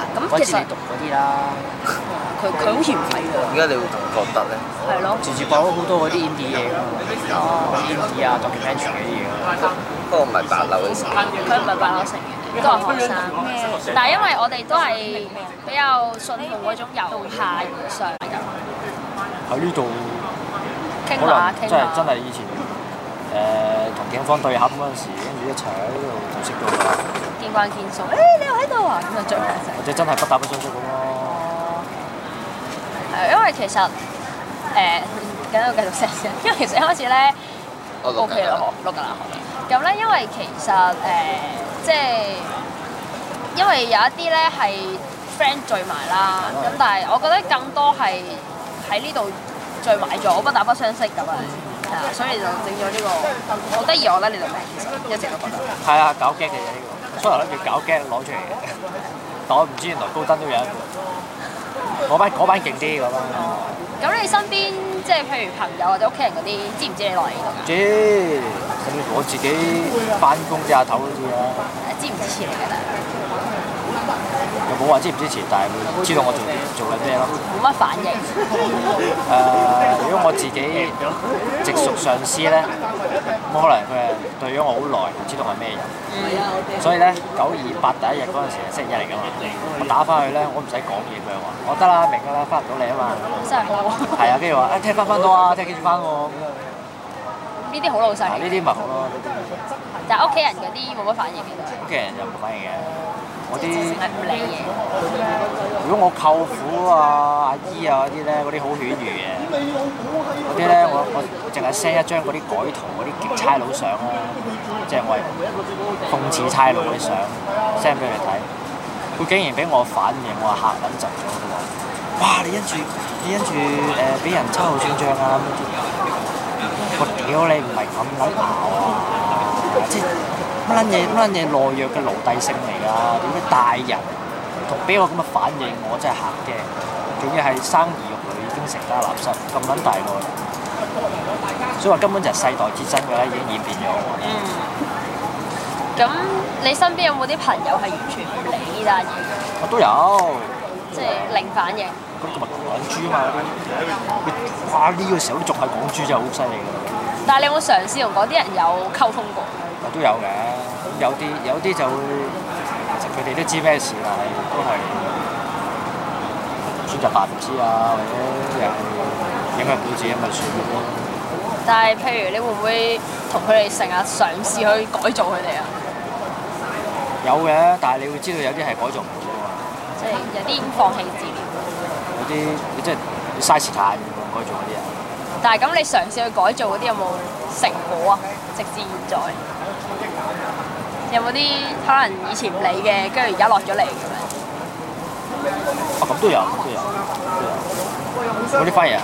[SPEAKER 2] 咁其實
[SPEAKER 1] 鬼知你讀嗰啲啦，
[SPEAKER 2] 佢佢好似唔係㗎。
[SPEAKER 3] 點解你會咁覺得咧？
[SPEAKER 2] 係咯。
[SPEAKER 1] 直接播咗好多嗰啲 indie 嘢㗎嘛 indie 啊 documentary 嗰啲嘢㗎。
[SPEAKER 3] 不過唔係八樓嘅時候，
[SPEAKER 2] 佢唔係八樓成員，都係學生。但係因為我哋都係比較信奉嗰種由下而上咁。
[SPEAKER 1] 喺呢度
[SPEAKER 2] 傾
[SPEAKER 1] 可能
[SPEAKER 2] 下傾下。
[SPEAKER 1] 真係真係以前誒同警方對合嗰陣時，跟住一齊喺呢度就識到㗎啦。
[SPEAKER 2] 見慣見熟，誒、你又喺度啊？咁就追埋一齊。
[SPEAKER 1] 或者真係不打不相識咁咯。
[SPEAKER 2] 哦。係，因為其實誒，緊要繼續 set 先，因為其實一開始咧
[SPEAKER 3] 我錄
[SPEAKER 2] O K
[SPEAKER 3] 緊啦
[SPEAKER 2] 咯，錄緊啦。咁咧，因為其實誒、即係因為有一啲咧係 friend 聚埋啦，咁但係我覺得更多係喺呢度聚埋咗，不打不相識咁樣。係啊，所以就整咗呢個好得意，我覺得呢個名其實一直都覺得。
[SPEAKER 1] 係啊，搞 gag 嘅嘢呢個，初頭諗住搞 gag 攞出嚟嘅，但我唔知原來高登都有一個。嗰班嗰班勁啲嗰班。
[SPEAKER 2] 咁你身邊即係譬如朋友或者屋企人嗰啲，知唔知你落嚟呢度㗎？
[SPEAKER 1] 知，咁我自己翻工啲阿頭都知啦。
[SPEAKER 2] 誒，支唔支持你㗎啦？
[SPEAKER 1] 又冇話支唔支持，但係會知道我做做緊咩咯。
[SPEAKER 2] 冇乜反應。
[SPEAKER 1] 誒、如果我自己直屬上司咧，咁可能佢係對咗我好耐，知道我係咩人。所以咧，九二八第一日嗰陣時係星期一嚟㗎嘛，我打翻去咧，我唔使講嘢，佢就話我得啦，明㗎啦，翻唔到嚟啊嘛。
[SPEAKER 2] 真係好。
[SPEAKER 1] 係啊，跟住話誒聽翻翻到啊，聽幾時翻喎？
[SPEAKER 2] 呢啲好老細。
[SPEAKER 1] 呢啲咪好咯，呢啲
[SPEAKER 2] 但係屋企人嗰啲冇乜反應嘅都係。
[SPEAKER 1] 屋企人就冇反應嘅。我啲
[SPEAKER 2] 係唔理嘅。
[SPEAKER 1] 如果我舅父啊、阿姨啊嗰啲咧，嗰啲好犬儒嘅，嗰啲咧我我淨係 send 一張嗰啲改圖嗰啲差佬相啦，即係我係諷刺差佬嗰啲相 send 俾佢睇，佢竟然俾我反應，我話嚇撚窒咗，佢話：哇！你因住你因住誒俾人秋後算帳啊咁樣，我屌你唔係咁撚熬啊！即係乜撚嘢乜撚嘢懦弱嘅奴隸性嚟㗎？點解大人同俾我咁嘅反應，我真係嚇嘅。仲要係生兒育女已經成家立室，咁撚大個人，所以話根本就係世代之爭㗎啦，已經演變咗。
[SPEAKER 2] 嗯。咁你身邊有冇啲朋友係完全唔理呢單嘢嘅？
[SPEAKER 1] 我都有，
[SPEAKER 2] 即係零反應。
[SPEAKER 1] 咁同埋港豬啊嘛嗰啲，佢哇呢個時候都仲係港豬真係好犀利㗎。
[SPEAKER 2] 但係你有冇嘗試同嗰啲人有溝通過？
[SPEAKER 1] 我都有嘅，有啲有啲就會，其實佢哋都知咩事，但係都係選擇扮唔知啊，或者又係影響唔到自己咪算咯。
[SPEAKER 2] 但係譬如你會唔會同佢哋成日嘗試去改造佢哋啊？
[SPEAKER 1] 有嘅，但係你會知道有啲係改造唔到㗎嘛。
[SPEAKER 2] 即係有啲已經放棄治療。
[SPEAKER 1] 有啲你真係要嘥時間㗎喎，改造嗰啲人。
[SPEAKER 2] 但係咁你嘗試去改造嗰啲有冇成果啊？直至現在有冇啲可能以前唔理嘅，跟住而家落咗嚟咁樣？
[SPEAKER 1] 啊咁都有，都有，都有。嗰啲反而係，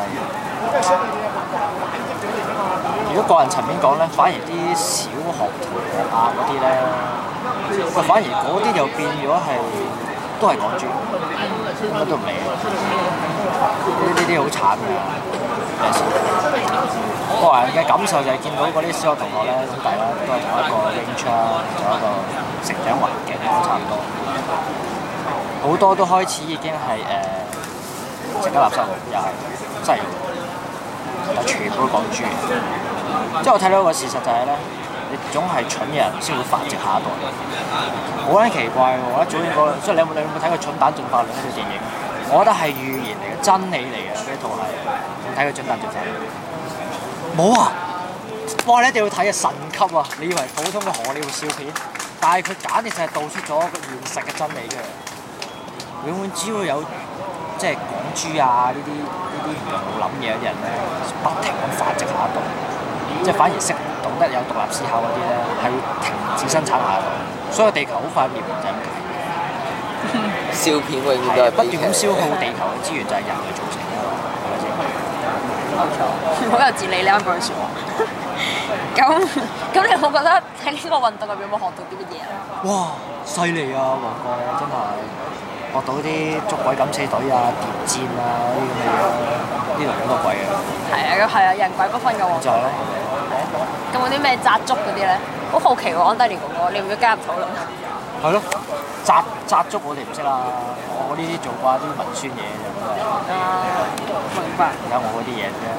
[SPEAKER 1] 如果個人層面講咧，反而啲小學同學啊嗰啲咧，喂反而嗰啲就變咗係都係港豬，乜都唔理。呢啲啲好慘㗎。有時個人嘅感受就係見到嗰啲小學同學咧，咁大家都係同一個 range 啦，同一個成長環境都差唔多，好多都開始已經係誒成家立室，又係真係，但全部都港豬。即係我睇到一個事實就係咧，你總係蠢嘅人先會繁殖下一代，好撚奇怪喎！我覺得早應該，所以你有冇你有冇睇過《蠢蛋進化論》呢套電影？我覺得係預言嚟嘅，真理嚟嘅呢套係。睇佢準大做法，冇啊！哇！你一定要睇啊，神級啊！你以為普通嘅荷里活笑片，但係佢簡直就係道出咗個現實嘅真理嘅。永遠只要有即係港豬啊呢啲呢啲唔用腦諗嘢嗰啲人咧，不停咁繁殖下一代，即係反而識懂得有獨立思考嗰啲咧，係會停止生產下一代。所以地球好快滅亡就係咁解。
[SPEAKER 3] 笑片永遠都係
[SPEAKER 1] 不斷咁消耗地球嘅資源，就係人類造成嘅。
[SPEAKER 2] 冇錯，好有哲理呢一句説話。咁咁，你有冇覺得喺呢個運動入邊有冇學到啲乜嘢啊？
[SPEAKER 1] 哇！犀利啊，黃國真係學到啲捉鬼敢死隊啊、諜戰啊嗰啲咁嘅嘢咯。呢度好多鬼嘅。係
[SPEAKER 2] 啊，係啊，人鬼不分嘅喎。
[SPEAKER 1] 就係咯。
[SPEAKER 2] 咁有啲咩紮足嗰啲咧？好好奇喎，安德烈哥哥，你要唔要加入討論？
[SPEAKER 1] 係係咯，紮紮足我哋唔識啦，我呢啲做慣啲文宣嘢就咁
[SPEAKER 2] 啊，明白。
[SPEAKER 1] 而家我嗰啲嘢啫。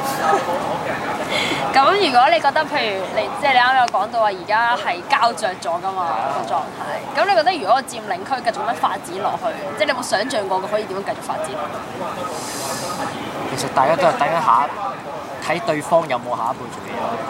[SPEAKER 2] 咁如果你覺得，譬如你即係你啱啱有講到話，而家係膠着咗㗎嘛個狀態。咁你覺得如果個佔領區繼續咁樣發展落去，即係你有冇想像過佢可以點樣繼續發展？
[SPEAKER 1] 其實大家都係等緊下睇對方有冇下一步做嘢咯。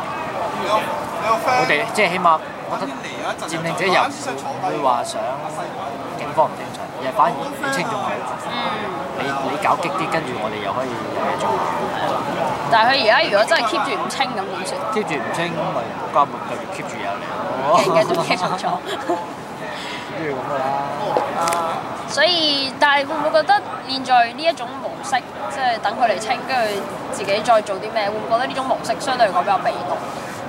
[SPEAKER 1] 我哋即係起碼，我覺得佔領者又唔會話想警方唔正常，而係反而你清仲好。你你搞激啲，跟住我哋又可以有嘢做。
[SPEAKER 2] 但係佢而家如果真係 keep 住唔清咁點算
[SPEAKER 1] ？keep 住唔清咪國家咪繼續 keep 住有嚟咯。
[SPEAKER 2] 繼續 keep 住做。
[SPEAKER 1] 都要咁噶啦。
[SPEAKER 2] 啊，所以但係會唔會覺得現在呢一種模式，即係等佢嚟清，跟住自己再做啲咩？會唔會覺得呢種模式相對嚟講比較被動？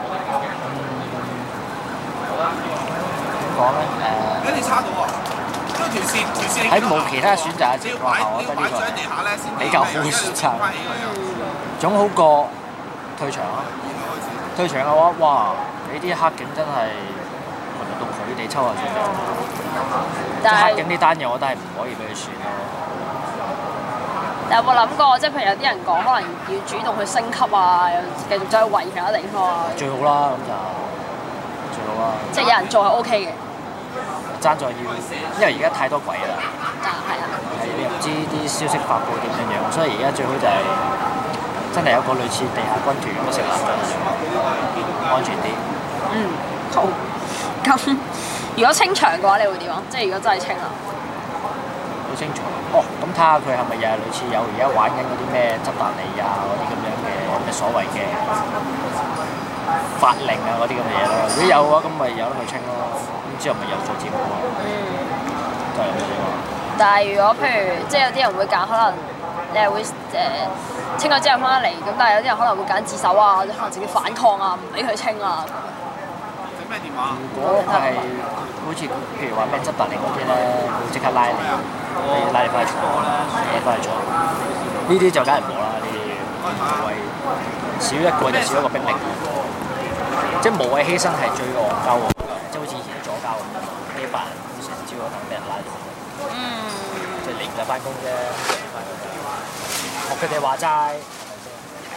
[SPEAKER 1] 點講咧？誒。跟住差到啊！喺冇其他選擇嘅情況下，我覺得呢個比較好嘅選擇，總好過退場咯。退場嘅話，哇！你啲黑警真係輪到佢哋抽下算咗。即係黑警呢單嘢，我覺得係唔可以俾佢算咯。
[SPEAKER 2] 你有冇諗過，即係譬如有啲人講，可能要主動去升級啊，又繼續走去圍其他地方啊？
[SPEAKER 1] 最好啦，咁就最好啦。
[SPEAKER 2] 即係有人做係 OK 嘅。
[SPEAKER 1] 爭在要，因為而家太多鬼啦。
[SPEAKER 2] 啊，係啊。
[SPEAKER 1] 係你又唔知啲消息發布點樣樣，所以而家最好就係真係有個類似地下軍團咁嘅成立咗，安全啲。
[SPEAKER 2] 嗯，好。咁如果清場嘅話，你會點啊？即係如果真係清啦。
[SPEAKER 1] 好清楚。哦，咁睇下佢係咪又係類似有而家玩緊嗰啲咩執達利啊嗰啲咁樣嘅咩所謂嘅法令啊嗰啲咁嘅嘢咯。如果有嘅話，咁咪有得去清咯。之後咪又做節目咯，就係咁樣。
[SPEAKER 2] 但係如果譬如即係有啲人會揀，可能你係會誒、呃、清咗之後翻嚟，咁但係有啲人可能會揀自首啊，或者可能自己反抗啊，唔俾佢清啊。
[SPEAKER 4] 整咩電話？
[SPEAKER 1] 如果係好似譬如話咩執達令嗰啲咧，會即刻拉你，你拉你翻去坐，拉翻去坐。呢啲就梗係冇啦，呢啲無謂少一個就少一個兵力，即係無謂犧牲係最戇鳩喎。即係好似以前啲左膠咁，呢班人成朝嗰頭俾人拉住，嗯，即係你唔使翻工啫，學佢哋話齋，係咪先？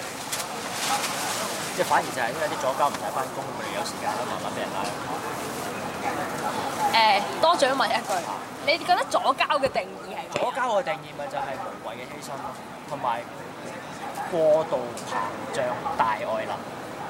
[SPEAKER 1] 即係反而就係因為啲左膠唔使翻工，佢哋有時間啦，慢慢俾人拉。
[SPEAKER 2] 誒、欸，多嘴問一句，你覺得左膠嘅定義係咩？
[SPEAKER 1] 左膠嘅定義咪就係無謂嘅犧牲咯，同埋過度膨脹大愛能，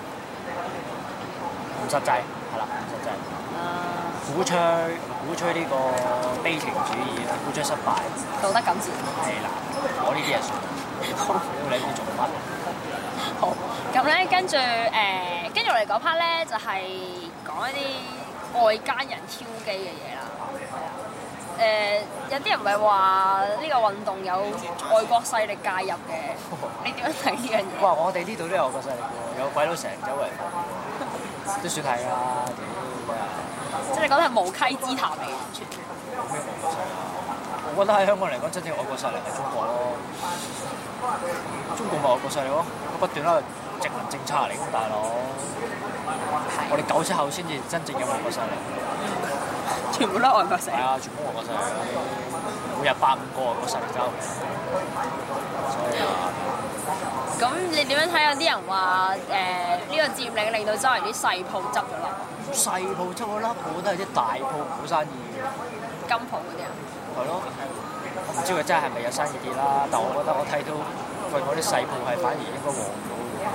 [SPEAKER 1] 唔實際。係啦，實際。鼓吹鼓吹呢個悲情主義啦，鼓吹失敗。
[SPEAKER 2] 道德感召。
[SPEAKER 1] 係啦，我呢啲係算。好，你唔知做乜？
[SPEAKER 2] 好，咁咧跟住誒，跟住我哋嗰 part 咧就係、是、講一啲外間人挑機嘅嘢啦。誒、呃，有啲人唔係話呢個運動有外國勢力介入嘅，你點樣睇呢樣嘢？
[SPEAKER 1] 哇！我哋呢度都有外國勢力喎，有鬼佬成日周圍都算係啦，
[SPEAKER 2] 即係你覺得係無稽之談嚟嘅完全。
[SPEAKER 1] 冇咩外國勢力啊！我覺得喺香港嚟講，真正外國勢力係中國咯。中國咪外國勢力咯，不斷喺度殖民政策嚟㗎，大佬。我哋九七後先至真正嘅外國勢力。
[SPEAKER 2] 全部都係外國勢力。係
[SPEAKER 1] 啊，全部外國勢力。每日百五個外國勢力走。所以啊。
[SPEAKER 2] 咁你點樣睇？有啲人話誒呢個佔領令到周圍啲細鋪執咗啦。
[SPEAKER 1] 細鋪執咗啦，我覺得係啲大鋪好生意。
[SPEAKER 2] 金鋪嗰啲啊？係
[SPEAKER 1] 咯。我唔知佢真係係咪有生意啲啦，但我覺得我睇到佢嗰啲細鋪係反而應該旺咗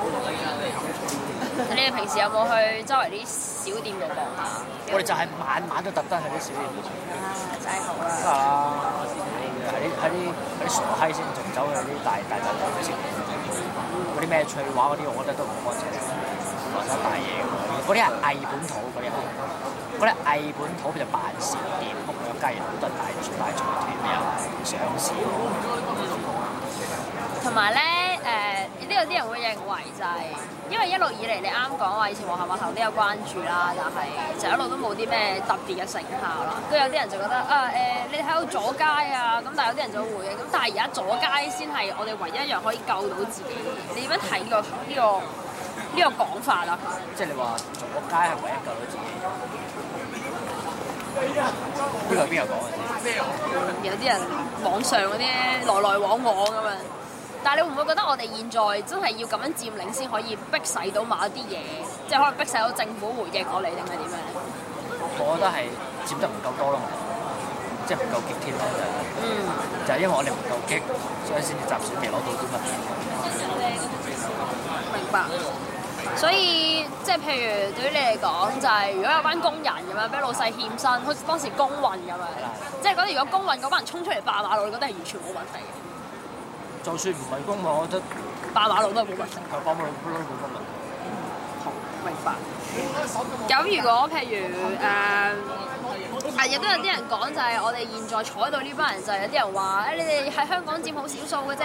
[SPEAKER 1] 嘅。
[SPEAKER 2] 你哋平時有冇去周圍啲小店度逛下？
[SPEAKER 1] 我哋就係晚晚都特登去啲小店度。
[SPEAKER 2] 啊，真係好啦。
[SPEAKER 1] 啊！喺啲喺啲喺啲傻閪先仲走去啲大大雜店食。嗰啲咩翠華嗰啲，我覺得都唔乾淨，或者大嘢咁。嗰啲係偽本土，嗰啲係嗰啲偽本土，佢就扮小店，仆咗雞佬都大大財團又上市。
[SPEAKER 2] 同埋咧，誒呢度啲人會認為就係、是，因為一路以嚟你啱講話，以前皇后碼頭都有關注啦，但係就一路都冇啲咩特別嘅成效啦。跟住有啲人就覺得啊誒、呃，你喺度阻街啊，咁但係有啲人就會回應，咁但係而家阻街先係我哋唯一一樣可以救到自己。你點樣睇呢個呢、這個呢、這個講法啊？
[SPEAKER 1] 即係你話阻街係唯一救到自己。 呢個係邊個講嘅先？
[SPEAKER 2] 有啲人網上嗰啲來來往往咁樣。但係你會唔會覺得我哋現在真係要咁樣佔領先可以逼使到某一啲嘢，即係可能逼使到政府回應我哋定係點樣？
[SPEAKER 1] 我覺得係佔得唔夠多咯，即係唔夠激添咯，就係、
[SPEAKER 2] 嗯，
[SPEAKER 1] 就係因為我哋唔夠激，所以先至集選期攞到啲乜嘢。
[SPEAKER 2] 明白。所以即係譬如對於你嚟講，就係、是、如果有班工人咁樣俾老細欠薪，好似當時工運咁樣，即係覺得如果工運嗰班人衝出嚟霸馬路，你覺得係完全冇問題嘅。
[SPEAKER 1] 就算唔係工運，我覺得
[SPEAKER 2] 霸馬路都係冇問題。
[SPEAKER 1] 係霸馬路都冇乜問題。
[SPEAKER 2] 好，明白。咁如果譬如誒，啊亦都有啲人講就係我哋現在坐喺度呢班人，就係有啲人話誒，你哋喺香港佔好少數嘅啫。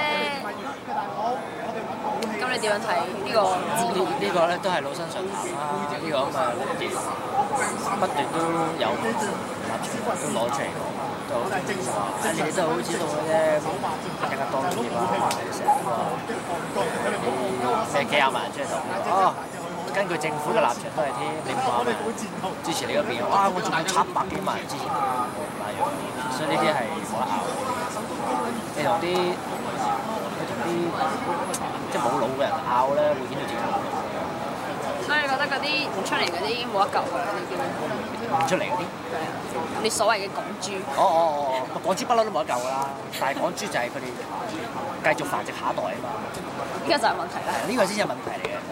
[SPEAKER 2] 咁你點樣睇呢個指控？
[SPEAKER 1] 呢個咧都係老生常談啦，呢個咁嘅論點不斷都有立場都攞出嚟講，都好正常。啊，你哋都係好知道嘅啫，更加多啲啦，成日都話咩幾廿萬人出嚟投票，哦，根據政府嘅立場都係添，你唔話咩？支持你嗰邊，哇！我仲有七百幾萬人支持你，咁樣，所以呢啲係冇得拗嘅。你同啲你同啲即係冇腦嘅人拗咧，會顯到自己冇腦。
[SPEAKER 2] 所以你覺得嗰啲唔出嚟嗰啲冇得救㗎，你叫
[SPEAKER 1] 唔出嚟嗰啲？
[SPEAKER 2] 你所謂嘅港豬？
[SPEAKER 1] 哦哦哦，個港豬不嬲都冇得救㗎啦，但係港豬就係佢哋繼續繁殖下一代啊嘛。
[SPEAKER 2] 呢個就係問題啦。
[SPEAKER 1] 呢個先係問題嚟嘅。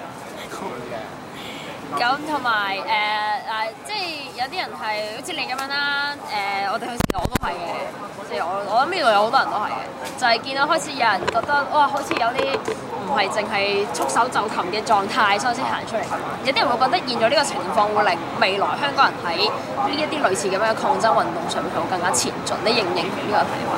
[SPEAKER 2] 咁同埋誒誒，即係有啲人係好似你咁樣啦。誒、呃，我哋去時我都係嘅，即係我我諗呢度有好多人都係嘅，就係、是、見到開始有人覺得哇，好似有啲唔係淨係束手就擒嘅狀態，所以先行出嚟。有啲人會覺得現在呢個情況會令未來香港人喺呢一啲類似咁樣嘅抗爭運動上面會更加前進。你認唔認同呢個睇法？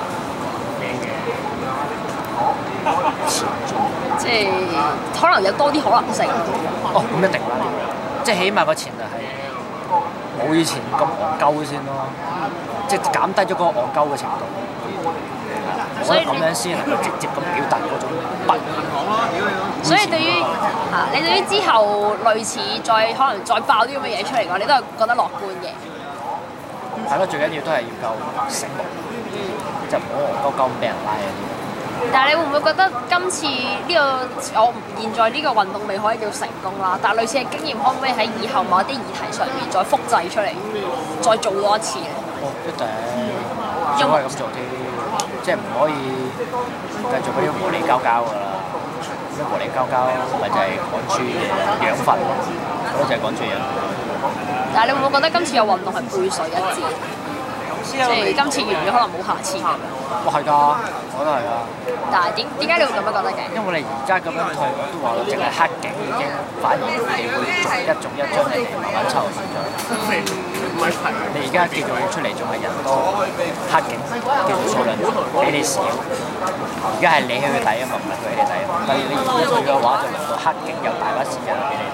[SPEAKER 2] 前進，即係可能有多啲可能性。
[SPEAKER 1] 哦，咁一定啦，即係起碼個前提係冇以前咁戇鳩先咯，即係減低咗嗰個戇鳩嘅程度。所以咁樣先能夠直接咁表達嗰種不滿。
[SPEAKER 2] 所以對於嚇、啊，你對於之後類似再可能再爆啲咁嘅嘢出嚟嘅話，你都係覺得樂觀嘅。
[SPEAKER 1] 係咯，最緊要都係要夠醒目，
[SPEAKER 2] 嗯，
[SPEAKER 1] 就唔好戇鳩鳩咁俾人拉嗰啲。
[SPEAKER 2] 但係你會唔會覺得今次呢、這個我現在呢個運動未可以叫成功啦？但係類似嘅經驗可唔可以喺以後某一啲議題上面再複製出嚟，再做多一次咧？
[SPEAKER 1] 哦，一定，最好係咁做添，即係唔可以繼續嗰啲和理交交㗎啦。咩和理交交咪就係港豬嘅養分，嗰啲就係港豬養分。
[SPEAKER 2] 但係你會唔會覺得今次嘅運動係背水一戰？即係今次完咗，可能冇下次咁樣。
[SPEAKER 1] 哇，係㗎，我覺得係㗎。
[SPEAKER 2] 但係點點解你會咁樣覺得嘅？
[SPEAKER 1] 因為你而家咁樣退，我都話啦，淨係黑警已經反而佢哋會一種一種嚟慢慢抽緊咗。你而家叫做出嚟仲係人多，黑警叫做數量比你少。而家係你去佢底啊嘛，唔係佢哋底啊嘛。但係你而家退嘅話，就輪到黑警有大把時間俾你底。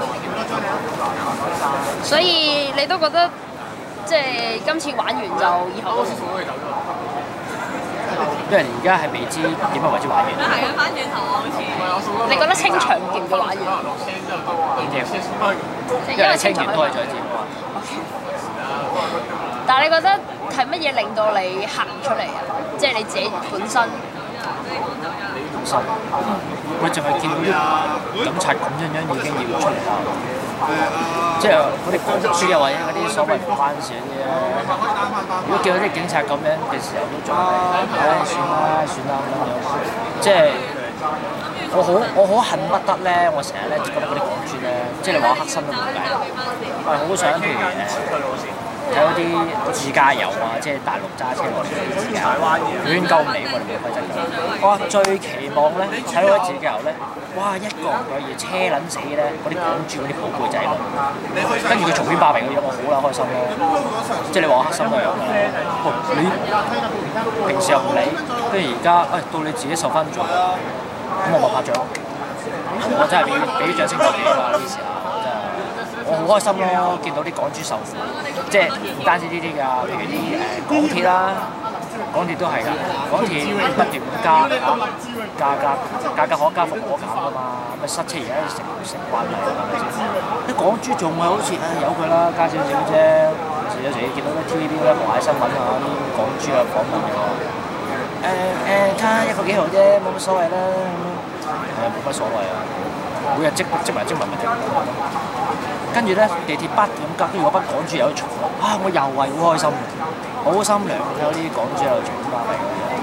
[SPEAKER 2] 所以你都覺得？即係今次玩完就以後都唔會走咗。
[SPEAKER 1] 因為而家係未知點樣為之玩完。
[SPEAKER 2] 係啊，翻轉頭好似。你覺得清場叫唔叫玩完？
[SPEAKER 1] 點叫？因為清完都係再佔啊嘛。
[SPEAKER 2] 但係你覺得係乜嘢令到你行出嚟啊？即係你自己本身。
[SPEAKER 1] 本身。我淨係見到啲警察咁樣樣已經要出嚟啦。即係嗰啲港豬又或者嗰啲所謂唔關事嗰啲咧，如果見到啲警察咁樣嘅時候都仲係，唉算啦算啦咁樣。即係我好我好恨不得咧，我成日咧覺得嗰啲港豬咧，即係你話黑心都冇計。我係好想譬如誒睇嗰啲自駕遊啊，即係大陸揸車落嚟啲自駕遊，亂鳩尾我哋冇規則㗎。哇！最期望咧睇嗰啲自駕遊咧，哇一個唔覺意車撚死咧，嗰啲港豬嗰啲寶貝仔咯，跟住佢隨便霸名嗰啲，我好撚開心咯。即係你話我黑心都係咁㗎啦。喂，你平時又唔理，跟住而家誒到你自己受翻罪，咁我咪拍掌。我真係俾俾啲掌聲過你啦！呢啲時候真係。我好開心咯，見到啲港豬受苦，即係唔單止呢啲㗎，譬如啲誒港鐵啦，港鐵都係㗎，港鐵不斷加嚇價格，價格可加可減㗎嘛，咪塞車而家成成慣例係咪先？啲港豬仲係好似誒由佢啦，加少少啫， 有時你見到啲 T V B 咧，華語新聞啊，啲港豬啊訪問嘅話，誒誒，卡一個幾毫啫，冇乜所謂啦，係啊，冇乜所謂啊，每日積積埋積埋咪停。跟住咧，地鐵八點隔，跟住嗰班港豬有得嘈啊！我又係好開心，好心涼，有啲港豬喺度嘈翻嚟。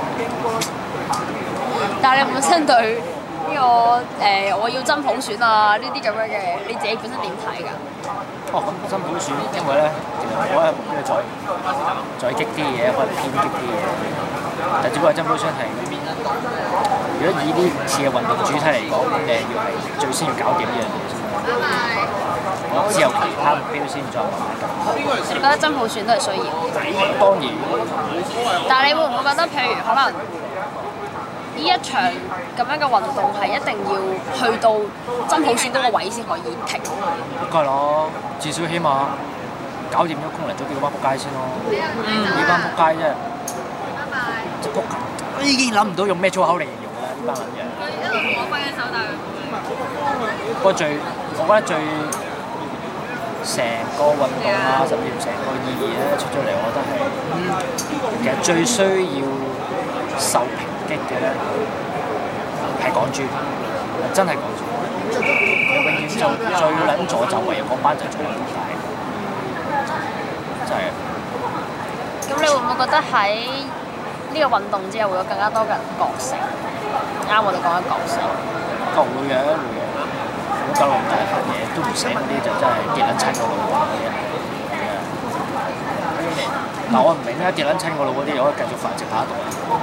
[SPEAKER 2] 但係你本身對呢、這個誒、呃、我要真普選啊呢啲咁樣嘅，你自己本身點睇㗎？
[SPEAKER 1] 哦，咁真普選，因為咧，其實我係要再再激啲嘢，可能偏激啲嘢。但只不過真普選係，如果以呢次嘅運動主題嚟講，誒要係最先要搞掂呢樣嘢先。之後其他目標先再慢慢搞。
[SPEAKER 2] 你覺得真普選都係需要？
[SPEAKER 1] 當然。
[SPEAKER 2] 但係你會唔會覺得，譬如可能呢一場咁樣嘅運動係一定要去到真普選嗰個位先可以停？
[SPEAKER 1] 梗係咯，至少起碼搞掂咗功能組別嗰班仆街先咯。呢班仆街真係，即係仆街，已經諗唔到用咩粗口嚟形容啦！呢班撚樣。
[SPEAKER 2] 一路同我揮緊手，但係
[SPEAKER 1] 不過最，我覺得最成個運動啊，甚至成個意義咧出咗嚟，我覺得係、嗯、其實最需要受抨擊嘅咧係港豬，真係港豬。佢永遠做最撚助就為嗰班就最撚大，真係。
[SPEAKER 2] 咁你會唔會覺得喺呢個運動之後會有更加多嘅人覺醒？啱我哋講緊覺醒。
[SPEAKER 1] 會嘅，會嘅。如果搞咁大份嘢都唔醒嗰啲，就真係跌撚親個腦嗰啲人。但我唔明咧，跌撚親個腦嗰啲，可以繼續繁殖下一代。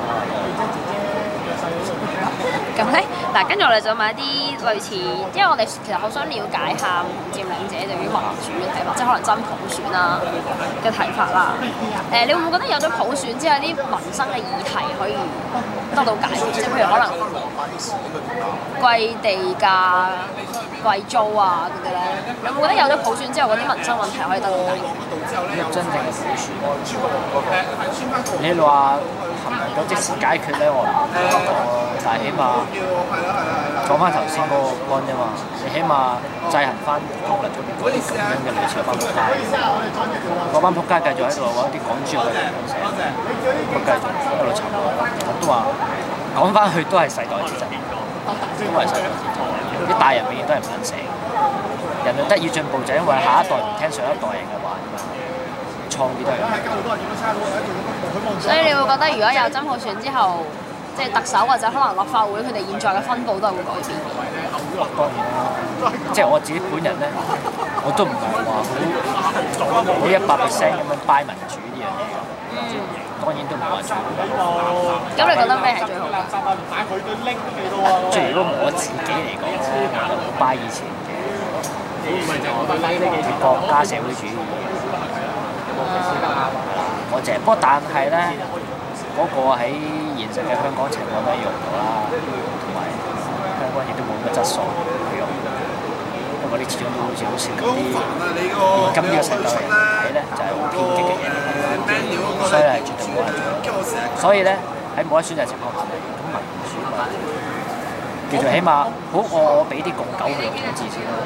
[SPEAKER 2] 咁咧，嗱，跟住我哋就問一啲類似，因為我哋其實好想了解下唔佔領者對於民主嘅睇法，即係可能真普選啦嘅睇法啦。誒、呃，你會唔會覺得有咗普選之後，啲民生嘅議題可以得到解決？即係譬如可能貴地價、貴租啊嗰啲咧，你會唔會覺得有咗普選之後，嗰啲民生問題可以得到解決？
[SPEAKER 1] 真正嘅普選，你話係咪能夠即時解決咧？我唔覺得。但係起碼講翻頭先嗰個 point 啫嘛，你起碼制衡翻功能組別嗰啲咁樣嘅類似嗰班仆街，嗰班仆街繼續喺度揾啲港豬去嚟寫，咁繼續喺度沉落，都話講翻去都係世代之爭，都係世代之爭。啲大人永遠都係唔肯醒，人類得以進步就係因為下一代唔聽上一代人嘅話，創啲都係咁。
[SPEAKER 2] 所以你會覺得如果有真普選之後，即係特首或者可能立法會佢哋現在嘅分佈都係會改變嘅。
[SPEAKER 1] 當然啦，即係我自己本人咧，我都唔係話好好一百 percent 咁樣 buy 民主呢樣嘢嘅。嗯。當然都唔係話最好。
[SPEAKER 2] 咁你覺得咩係最好？
[SPEAKER 1] 即係如果我自己嚟講，我好 buy 以前嘅國家社會主義。我淨係，不過但係咧，嗰、那個喺現實嘅香港情況都用唔到啦，同埋香港亦都冇咁嘅質素去用，因為嗰啲始終都好似好涉及啲現今呢個世代人睇咧就係好偏激嘅嘢，所以係絕對冇得做。所以咧喺冇得選擇情況下，咁民主咪叫做起碼好過我俾啲共狗去統治先啦，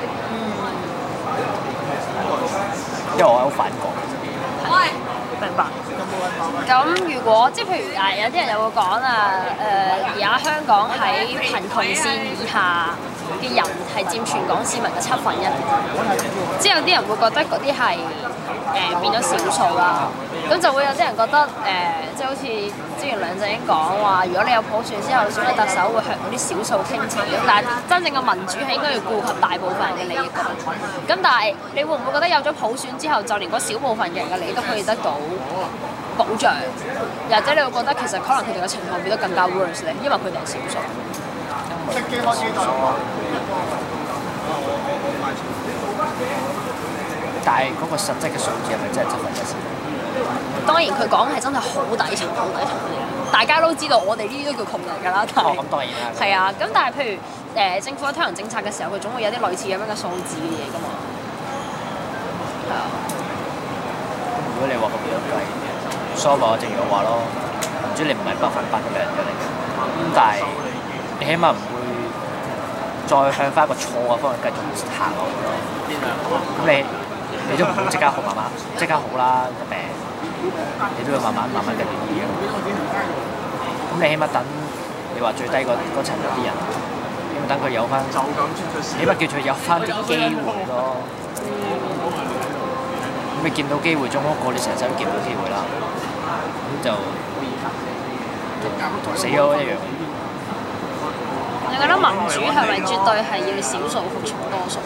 [SPEAKER 1] 因為我係好反共。
[SPEAKER 2] 明白。咁如果即係譬如啊，有啲人又會講啊，誒而家香港喺貧窮線以下嘅人係佔全港市民嘅七分一，之後啲人會覺得嗰啲係誒變咗少數啦。咁就會有啲人覺得誒、呃，即係好似之前梁振英講話，如果你有普選之後選咗特首，會向嗰啲少數傾斜。但係真正嘅民主係應該要顧及大部分人嘅利益㗎。咁但係你會唔會覺得有咗普選之後，就連嗰少部分嘅人嘅利益都可以得到保障？或者你會覺得其實可能佢哋嘅情況變得更加 worse 咧，因為佢哋係少數。
[SPEAKER 1] 但係嗰個實質嘅數字係咪真係七分一先？
[SPEAKER 2] 當然佢講係真係好底層、好底層嘅嘢，大家都知道我哋呢啲都叫窮人㗎啦。但係，
[SPEAKER 1] 哦，咁當然啦。係
[SPEAKER 2] 啊，咁但係譬如誒、呃、政府喺推行政策嘅時候，佢總會有啲類似咁樣嘅數字嘅嘢㗎嘛。係啊。
[SPEAKER 1] 如果你話咁樣計，所以我正如我話咯，唔知你唔係百分百嘅人嚟嘅，咁但係你起碼唔會再向翻一個錯嘅方向繼續行落去咯。咁你你都唔好即刻好慢慢即刻好啦個病，你都要慢慢慢慢繼續醫嘅。咁你起碼等你話最低嗰嗰層嗰啲人，起碼等佢有翻，起碼叫佢有翻啲機會咯。咁你見到機會中嗰個，你成世都見唔到機會啦，咁就同死咗一樣。
[SPEAKER 2] 你覺得民主係咪絕對係要少數服從多數？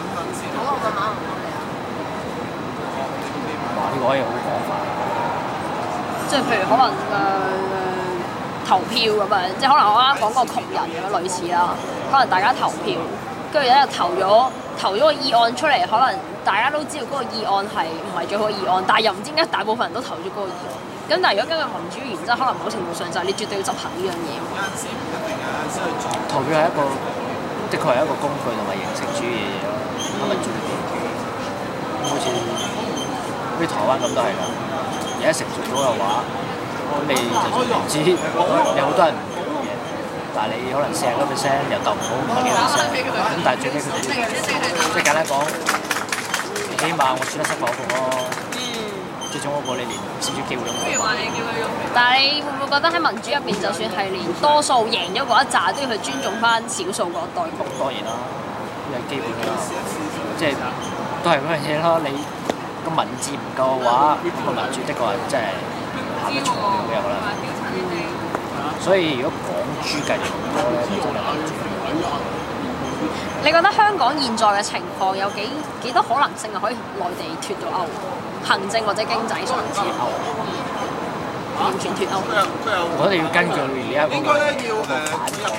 [SPEAKER 1] 哇！呢、這個可以好廣泛。
[SPEAKER 2] 即係譬如可能誒、呃、投票咁樣，即係可能我啱啱講個窮人咁樣類似啦。可能大家投票，跟住有人投咗投咗個議案出嚟，可能大家都知道嗰個議案係唔係最好嘅議案，但係又唔知點解大部分人都投咗嗰個議案。咁但係如果根據民主原則，可能某程度上就係你絕對要執行呢樣嘢。
[SPEAKER 1] 投票係一個，的確係一個工具同埋形式主義嘅嘢咯，係咪主義？咁好似好似台灣咁都係㗎。而家成熟咗嘅話，咁你就算唔知有好多人唔同嘅，但係你可能四十個 percent 又投唔到五十幾個 percent，咁但係最尾佢哋即係簡單講，起碼我選得失否服咯。最終嗰個你連少少機會都冇。
[SPEAKER 2] 但係你會唔會覺得喺民主入邊，就算係連多數贏咗嗰一紮，都要去尊重翻少數嗰一代？
[SPEAKER 1] 當然啦，呢係基本㗎啦，即係都係嗰樣嘢咯。你個民智唔夠嘅話，咁個民主的確係真係行得長遠嘅可能。所以如果港豬繼續咁多咧，就真係民主。
[SPEAKER 2] 你覺得香港現在嘅情況有幾幾多可能性係可以同內地脱到歐？行政或者經濟上脱歐，完全脱歐。
[SPEAKER 1] 我哋要根據而家嗰個嗰個反抗。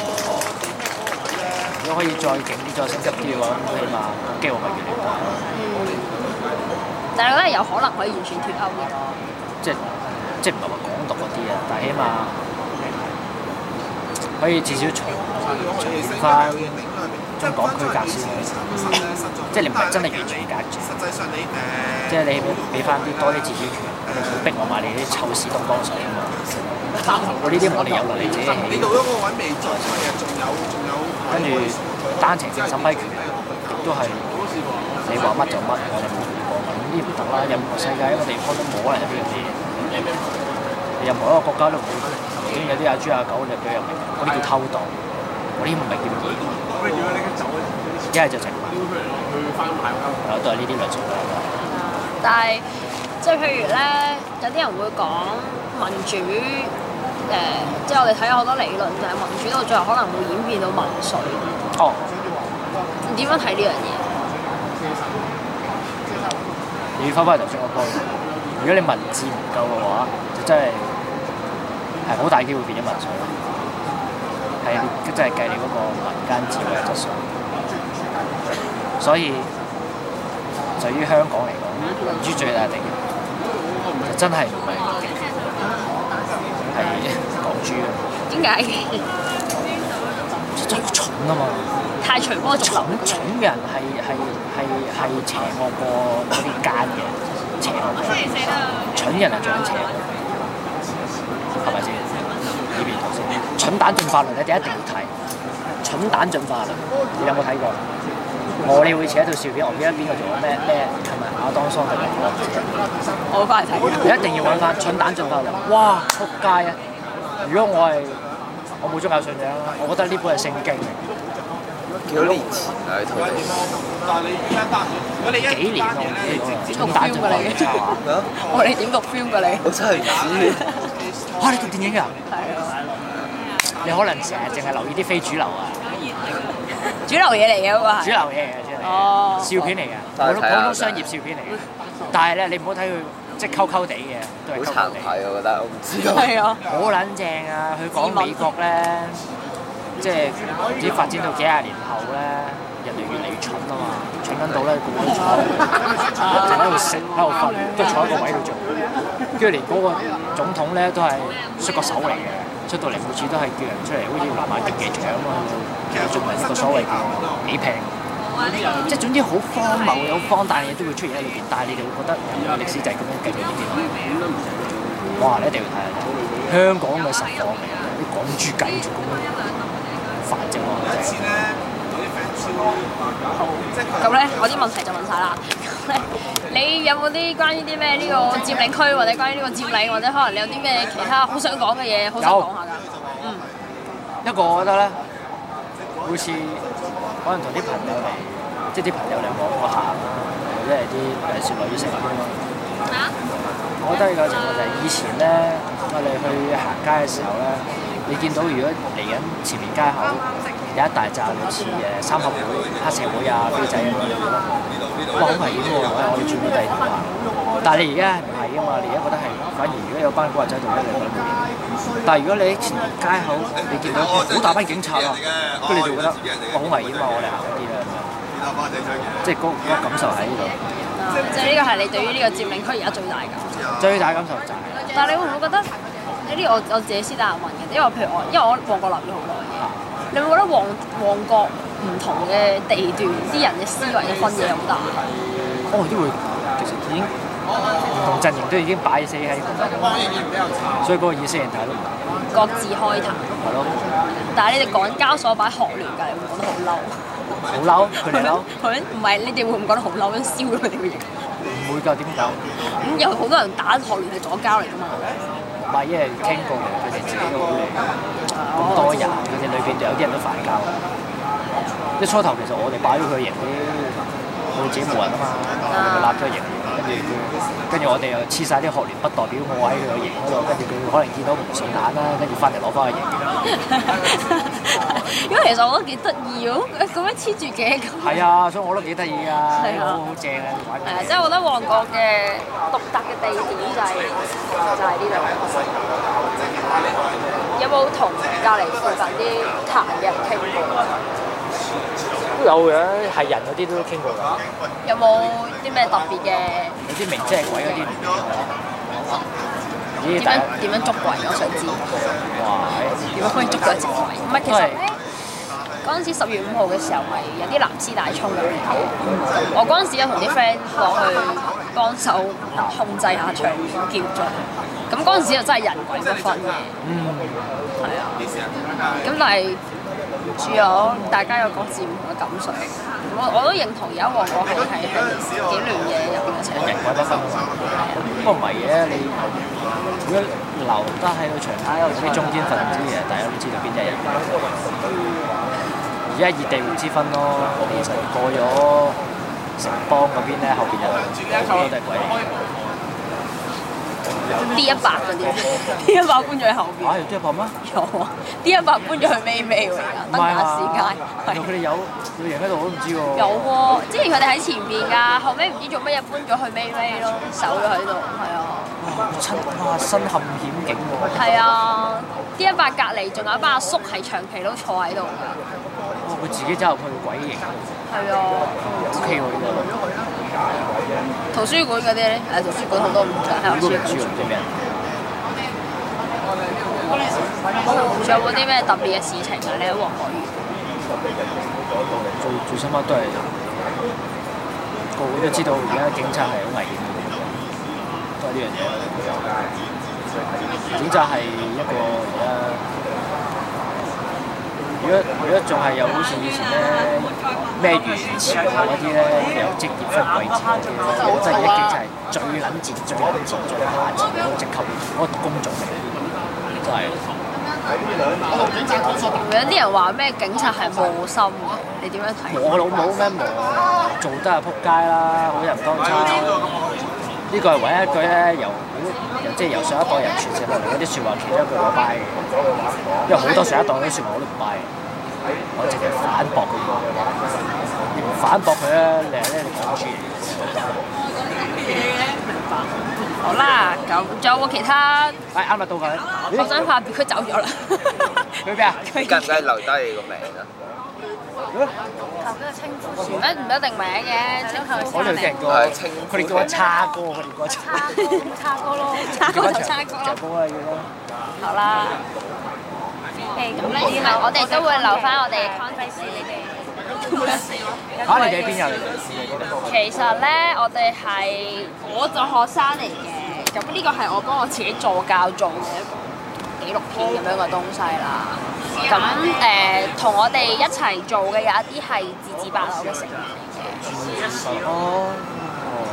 [SPEAKER 1] 如果可以再勁啲、再升級啲嘅話，咁起碼機會咪越嚟越大咯。
[SPEAKER 2] 但係你覺得係有可能可以完全脱歐嘅？
[SPEAKER 1] 即係即係唔係話港獨嗰啲啊，但係起碼可以至少重重現翻中港區隔先。即係你唔係真係完全隔住。即係你俾翻啲多啲自主權，你唔好逼我買你啲臭屎東江水啊嘛！我呢啲我哋有能力自己起。
[SPEAKER 4] 你到咗嗰個位未做，係啊，仲有仲有。
[SPEAKER 1] 跟住單程證審批權亦都係你話乜就乜，我哋冇理過。咁呢啲唔得啦，任何世界一個地方都冇可能有呢樣嘢。任何一個國家都唔會，已經有啲阿豬阿狗你俾入嚟，嗰啲叫偷渡，嗰啲唔係叫義。一係就直民，係都係呢啲論述啦。
[SPEAKER 2] 但係即係譬如咧，有啲人會講民主，誒、呃，即係我哋睇好多理論，就係民主到最後可能會演變到民粹。
[SPEAKER 1] 哦。
[SPEAKER 2] 點樣睇呢樣嘢？
[SPEAKER 1] 你要翻返嚟頭先個 point，如果你民智唔夠嘅話，就真係係好大機會變咗民粹咯。係真係計你嗰個民間智慧嘅質素。所以，對於香港嚟講，民主最大敵人就真係唔係係港豬咯。
[SPEAKER 2] 點解嘅？
[SPEAKER 1] 真係好蠢啊嘛！
[SPEAKER 2] 太隨波逐流。
[SPEAKER 1] 蠢蠢嘅人係係係係邪惡過嗰啲奸嘅邪惡嘅。蠢人係最撚邪惡，係咪先？呢邊頭先，蠢蛋進化論咧，你一定要睇。蠢蛋進化論，你有冇睇過？我哋會似一套笑片，我唔記得邊個做咩咩，係咪亞當桑定係我？
[SPEAKER 2] 我翻嚟睇。
[SPEAKER 1] 你一定要揾翻《蠢蛋進化論》。哇！撲街啊！如果我係我冇宗教信仰，我覺得呢本係聖經嚟。
[SPEAKER 3] 幾多年前啊？呢套
[SPEAKER 1] 幾年咯，《蠢蛋進化論》啊！
[SPEAKER 2] 我哋點讀 film 㗎你？
[SPEAKER 3] 我真係唔知。
[SPEAKER 1] 嚇！你讀電影㗎？
[SPEAKER 2] 係啊。
[SPEAKER 1] 你可能成日淨係留意啲非主流啊！
[SPEAKER 2] 主流嘢嚟嘅嗰個係。
[SPEAKER 1] 主流嘢嚟嘅真係。
[SPEAKER 2] 哦。
[SPEAKER 1] 笑片嚟嘅，普通普通商業笑片嚟嘅。但係咧，你唔好睇佢即係溝溝地嘅，都係溝溝地。
[SPEAKER 3] 好殘係我覺得，我唔知道。
[SPEAKER 2] 係啊。
[SPEAKER 1] 好撚正啊！佢講美國咧，即係唔知發展到幾廿年後咧，人類越嚟越蠢啊嘛，蠢緊到咧個個都坐，淨喺度食喺度瞓，都坐喺個位度做。跟住連嗰個總統咧都係摔個手嚟嘅。出到嚟每次都係叫人出嚟，好似拿埋競技場咁啊，其實做埋一個所謂嘅比拼，即係總之好荒謬、有荒誕嘅嘢都會出現喺裏邊。但係你哋會覺得歷史就係咁樣繼續演變落去。哇！你一定要睇下香港嘅實況嚟嘅，啲港豬繼續咁樣繁殖落去。
[SPEAKER 2] 咁咧，我啲問題就問晒啦。 你有冇啲關於啲咩呢個佔領區，或者關於呢個佔領，或者可能你有啲咩其他好想講嘅嘢，好想講下㗎？嗯，
[SPEAKER 1] 一個我覺得咧，好似可能同啲朋友嚟，即係啲朋友嚟網過行啦，或者係啲誒少女城咁咯。
[SPEAKER 2] 嚇？
[SPEAKER 1] 我覺得有個情況就係以前咧，我哋去行街嘅時候咧，你見到如果嚟緊前面街口有一大紮類似誒三合會、黑社會啊、飛仔咁樣嚟嘅，哇好危險喎！我哋轉到第二條行。但係你而家唔係㗎嘛，你而家覺得係反而如果有班古惑仔喺度咧，你覺得冇嘢。但係如果你喺前面街口，你見到好大班警察啊，跟住你就覺得哇好危險啊！我哋行一啲啦咁樣，即係嗰嗰個感受喺呢度。
[SPEAKER 2] 即係呢個係你對於呢個佔領區而家最大嘅感受。
[SPEAKER 1] 最大感受就係。
[SPEAKER 2] 但係你會唔會覺得呢啲我我自己私底下問嘅，因為譬如我因為我旺角留咗好耐嘅，你會覺得旺旺角唔同嘅地段啲人嘅思維嘅分野好大？
[SPEAKER 1] 哦，都會其實已經唔同陣營都已經擺死喺度，所以嗰個意識形態都唔同。
[SPEAKER 2] 各自開壇。
[SPEAKER 1] 係咯。
[SPEAKER 2] 但係你哋港交所擺學聯㗎，你會唔會覺得好嬲？
[SPEAKER 1] 好嬲，佢哋嬲。
[SPEAKER 2] 佢唔係你哋會唔會覺得好嬲？燒咗佢哋嘅型？
[SPEAKER 1] 唔會㗎，點解？
[SPEAKER 2] 咁有好多人打學聯係左膠嚟㗎嘛？
[SPEAKER 1] 唔係，因為傾過嚟，佢哋自己都好靚，咁多人，佢哋裏邊有啲人都反交。一初頭其實我哋擺咗佢型，佢自己冇人啊嘛，我哋咪立咗型，跟住佢，跟住我哋又黐晒啲學聯不代表我喺佢個型嗰度，跟住佢可能見到唔順眼啦，跟住翻嚟攞翻個型。
[SPEAKER 2] 因為其實我都幾得意喎，咁樣黐住嘅咁。
[SPEAKER 1] 係啊，所以我都幾得意㗎，好好正啊！玩。
[SPEAKER 2] 係啊，即係我覺得旺角嘅獨特嘅地點就係就係呢度。有冇同隔離附近啲壇嘅人傾過？
[SPEAKER 1] 都有嘅，係人嗰啲都傾過㗎。
[SPEAKER 2] 有冇啲咩特別嘅？
[SPEAKER 1] 有啲明星鬼嗰啲唔知
[SPEAKER 2] 點樣點樣捉鬼？我想知。
[SPEAKER 1] 哇！
[SPEAKER 2] 點樣可以捉到一隻鬼？唔係其實咧，嗰陣時十月五號嘅時候係有啲藍絲大衝入嚟嘅。我嗰陣時有同啲 friend 落去幫手控制下場面叫做。咁嗰陣時就真係人鬼不分嘅。嗯。係啊。咁但係。住咗，大家有各自唔同嘅感受。我我都認同而家旺角係係係幾亂嘅入邊嘅情況。人鬼不分啊嘛。
[SPEAKER 1] 不過唔係嘅，你如果留得喺個長街嗰啲中堅分子嘅，大家都知道邊隻人。而家以地域之分咯，其實過咗城邦嗰邊咧，後邊有好多都係鬼。
[SPEAKER 2] D 一百嗰啲 ，D 一百搬咗去後邊。
[SPEAKER 1] 啊，有 D 一百咩？
[SPEAKER 2] 有啊 ，D 一百搬咗去尾尾喎，而家登打士街。
[SPEAKER 1] 係佢哋有有型喺度，我都唔知喎。
[SPEAKER 2] 有喎，之前佢哋喺前邊㗎，後尾唔知做乜嘢搬咗去尾尾咯，守咗喺度，係啊。
[SPEAKER 1] 哇！親哇，身陷險境喎。
[SPEAKER 2] 係啊 ，D 一百隔離仲有一班阿叔係長期都坐喺度㗎。
[SPEAKER 1] 哇！佢自己走入去鬼型。
[SPEAKER 2] 係啊
[SPEAKER 1] ，O K 喎呢個。
[SPEAKER 2] 圖書館嗰啲咧，誒圖書館好多唔同喺度書。
[SPEAKER 1] 書唔知咩？
[SPEAKER 2] 仲有冇啲咩特別嘅事情啊？你喺旺角遇？
[SPEAKER 1] 最最深刻都係個個都知道，而家警察係好危險嘅，都係呢樣嘢。警察係一個而家，如果如果仲係有好似以前咧咩元朝嗰啲咧有職業分貴賤嗰啲，我真係而家警察係最撚賤、最撚賤、最下賤嗰個職級嗰個工種嚟，真係。
[SPEAKER 2] 有啲人話咩警察係冇心嘅，你點樣睇？
[SPEAKER 1] 我老母咩冇？做得係撲街啦，好人當差。呢個係唯一一句咧，由即係由上一代人傳承落嚟嗰啲説話，其中一句我拜嘅。因為好多上一代嗰啲説話我都唔拜，我淨係反駁佢。你唔反駁佢咧，你係咧你講豬嚟。明白。
[SPEAKER 2] 好啦，咁仲有冇其他？
[SPEAKER 1] 係啱啦，到佢。
[SPEAKER 2] 學生發表佢走咗啦。
[SPEAKER 1] 佢咩啊？
[SPEAKER 3] 計唔計留低你個名啊？
[SPEAKER 2] 求邊個稱呼？唔一唔一定名嘅，稱佢
[SPEAKER 1] 我哋啲人叫我，佢哋叫我叉哥，佢哋叫我叉哥。
[SPEAKER 2] 叉哥咯，叉哥就叉哥。
[SPEAKER 1] 長哥啊，要咯。
[SPEAKER 2] 好啦。誒，咁咧，以後我哋都會留翻我哋嘅 contact 你哋。
[SPEAKER 1] 嚇！你哋喺邊入嚟？
[SPEAKER 2] 其實咧，我哋係我做學生嚟嘅，咁呢個係我幫我自己助教做嘅一個紀錄片咁樣嘅東西啦。咁誒，同、呃、我哋一齊做嘅有一啲係自治八樓嘅成員嚟嘅。
[SPEAKER 1] 哦。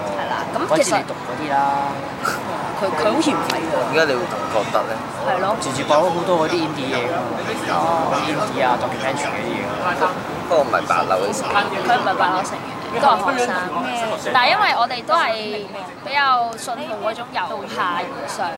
[SPEAKER 2] 咁其實
[SPEAKER 1] 鬼知你讀嗰啲啦，
[SPEAKER 2] 佢佢好似唔係㗎。
[SPEAKER 3] 點解你會咁覺得咧？
[SPEAKER 2] 係咯。
[SPEAKER 1] 直接講好多嗰啲 indie 嘢㗎嘛，indie 啊 documentary 嗰啲嘢。
[SPEAKER 3] 不過唔係八樓嘅事。
[SPEAKER 2] 佢唔係八樓成員，都係學生。但係因為我哋都係比較信奉嗰種由下而上。